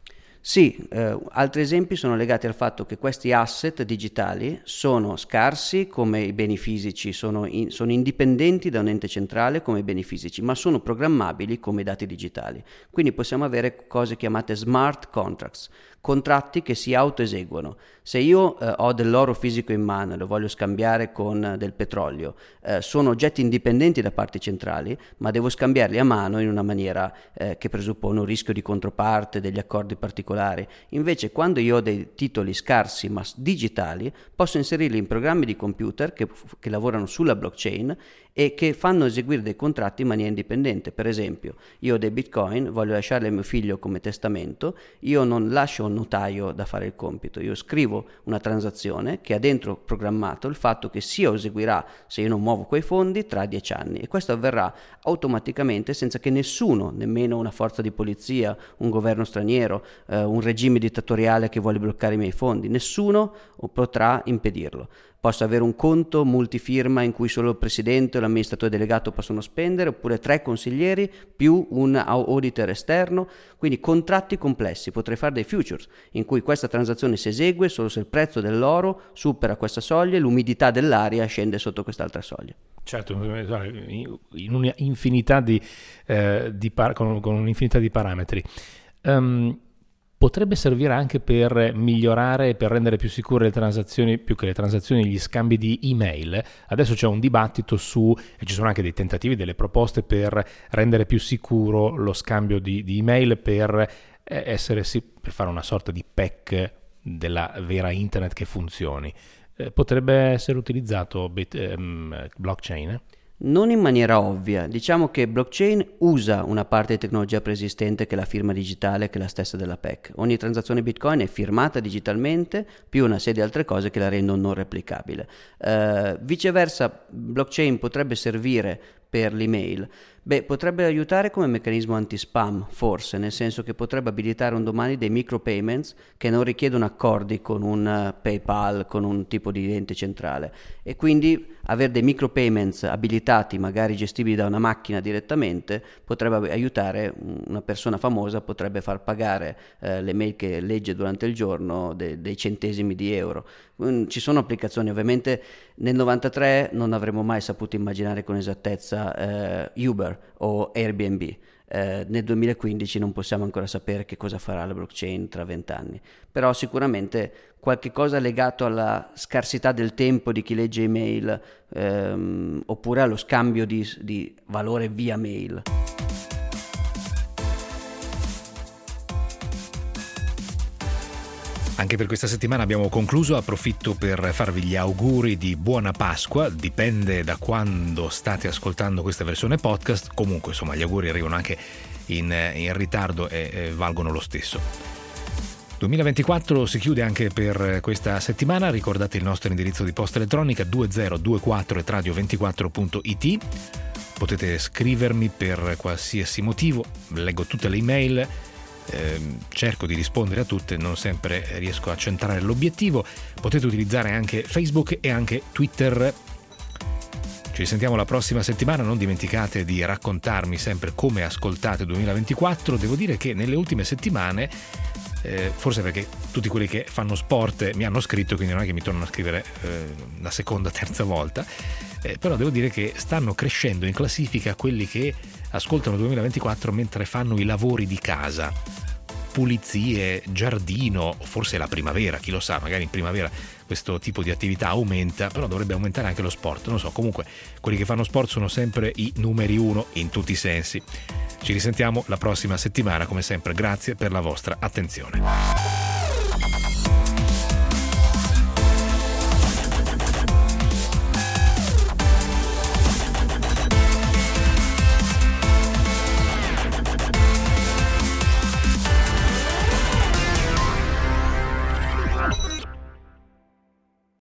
Sì, eh, altri esempi sono legati al fatto che questi asset digitali sono scarsi come i beni fisici, sono, in, sono indipendenti da un ente centrale come i beni fisici, ma sono programmabili come i dati digitali. Quindi possiamo avere cose chiamate smart contracts, contratti che si autoeseguono. Se io eh, ho dell'oro fisico in mano e lo voglio scambiare con eh, del petrolio, eh, sono oggetti indipendenti da parti centrali, ma devo scambiarli a mano in una maniera eh, che presuppone un rischio di controparte, degli accordi particolari. Invece, quando io ho dei titoli scarsi ma digitali, posso inserirli in programmi di computer che, che lavorano sulla blockchain e che fanno eseguire dei contratti in maniera indipendente. Per esempio, io ho dei bitcoin, voglio lasciarli a mio figlio come testamento, io non lascio un notaio da fare il compito, io scrivo una transazione che ha dentro programmato il fatto che si eseguirà, se io non muovo quei fondi, tra dieci anni, e questo avverrà automaticamente senza che nessuno, nemmeno una forza di polizia, un governo straniero, eh, un regime dittatoriale che vuole bloccare i miei fondi, nessuno potrà impedirlo. Posso avere un conto multifirma in cui solo il presidente o l'amministratore delegato possono spendere, oppure tre consiglieri più un auditor esterno, quindi contratti complessi. Potrei fare dei futures in cui questa transazione si esegue solo se il prezzo dell'oro supera questa soglia e l'umidità dell'aria scende sotto quest'altra soglia. Certo, in un'infinità di, eh, di par- con, con un'infinità di parametri. Um, Potrebbe servire anche per migliorare e per rendere più sicure le transazioni, più che le transazioni, gli scambi di email. Adesso c'è un dibattito su, e ci sono anche dei tentativi, delle proposte per rendere più sicuro lo scambio di, di email, per essere, per fare una sorta di P E C della vera internet che funzioni. Eh, potrebbe essere utilizzato bit, ehm, blockchain? Non in maniera ovvia. Diciamo che blockchain usa una parte di tecnologia preesistente che è la firma digitale, che è la stessa della P E C. Ogni transazione Bitcoin è firmata digitalmente, più una serie di altre cose che la rendono non replicabile. Uh, viceversa, blockchain potrebbe servire per l'email. Beh, potrebbe aiutare come meccanismo anti-spam, forse, nel senso che potrebbe abilitare un domani dei micropayments che non richiedono accordi con un uh, PayPal, con un tipo di ente centrale, e quindi avere dei micropayments abilitati, magari gestibili da una macchina direttamente, potrebbe aiutare una persona famosa, potrebbe far pagare uh, le mail che legge durante il giorno de- dei centesimi di euro. Um, ci sono applicazioni, ovviamente nel novantatré non avremmo mai saputo immaginare con esattezza uh, Uber o Airbnb. Eh, nel duemilaquindici non possiamo ancora sapere che cosa farà la blockchain tra vent'anni, però sicuramente qualche cosa legato alla scarsità del tempo di chi legge email, ehm, oppure allo scambio di, di valore via mail. Anche per questa settimana abbiamo concluso. Approfitto per farvi gli auguri di buona Pasqua. Dipende da quando state ascoltando questa versione podcast. Comunque, insomma, gli auguri arrivano anche in, in ritardo e, e valgono lo stesso. duemilaventiquattro si chiude anche per questa settimana. Ricordate il nostro indirizzo di posta elettronica duemila ventiquattro at radio ventiquattro punto it. Potete scrivermi per qualsiasi motivo. Leggo tutte le email. Eh, cerco di rispondere a tutte, non sempre riesco a centrare l'obiettivo. Potete utilizzare anche Facebook e anche Twitter. Ci sentiamo la prossima settimana. Non dimenticate di raccontarmi sempre come ascoltate duemilaventiquattro. Devo dire che nelle ultime settimane, eh, forse perché tutti quelli che fanno sport mi hanno scritto, quindi non è che mi tornano a scrivere eh, la seconda, terza volta, eh, però devo dire che stanno crescendo in classifica quelli che ascoltano duemilaventiquattro mentre fanno i lavori di casa. pulizie, giardino, forse la primavera, chi lo sa, magari in primavera questo tipo di attività aumenta, però dovrebbe aumentare anche lo sport, non so, comunque quelli che fanno sport sono sempre i numeri uno in tutti i sensi. Ci risentiamo la prossima settimana, come sempre grazie per la vostra attenzione.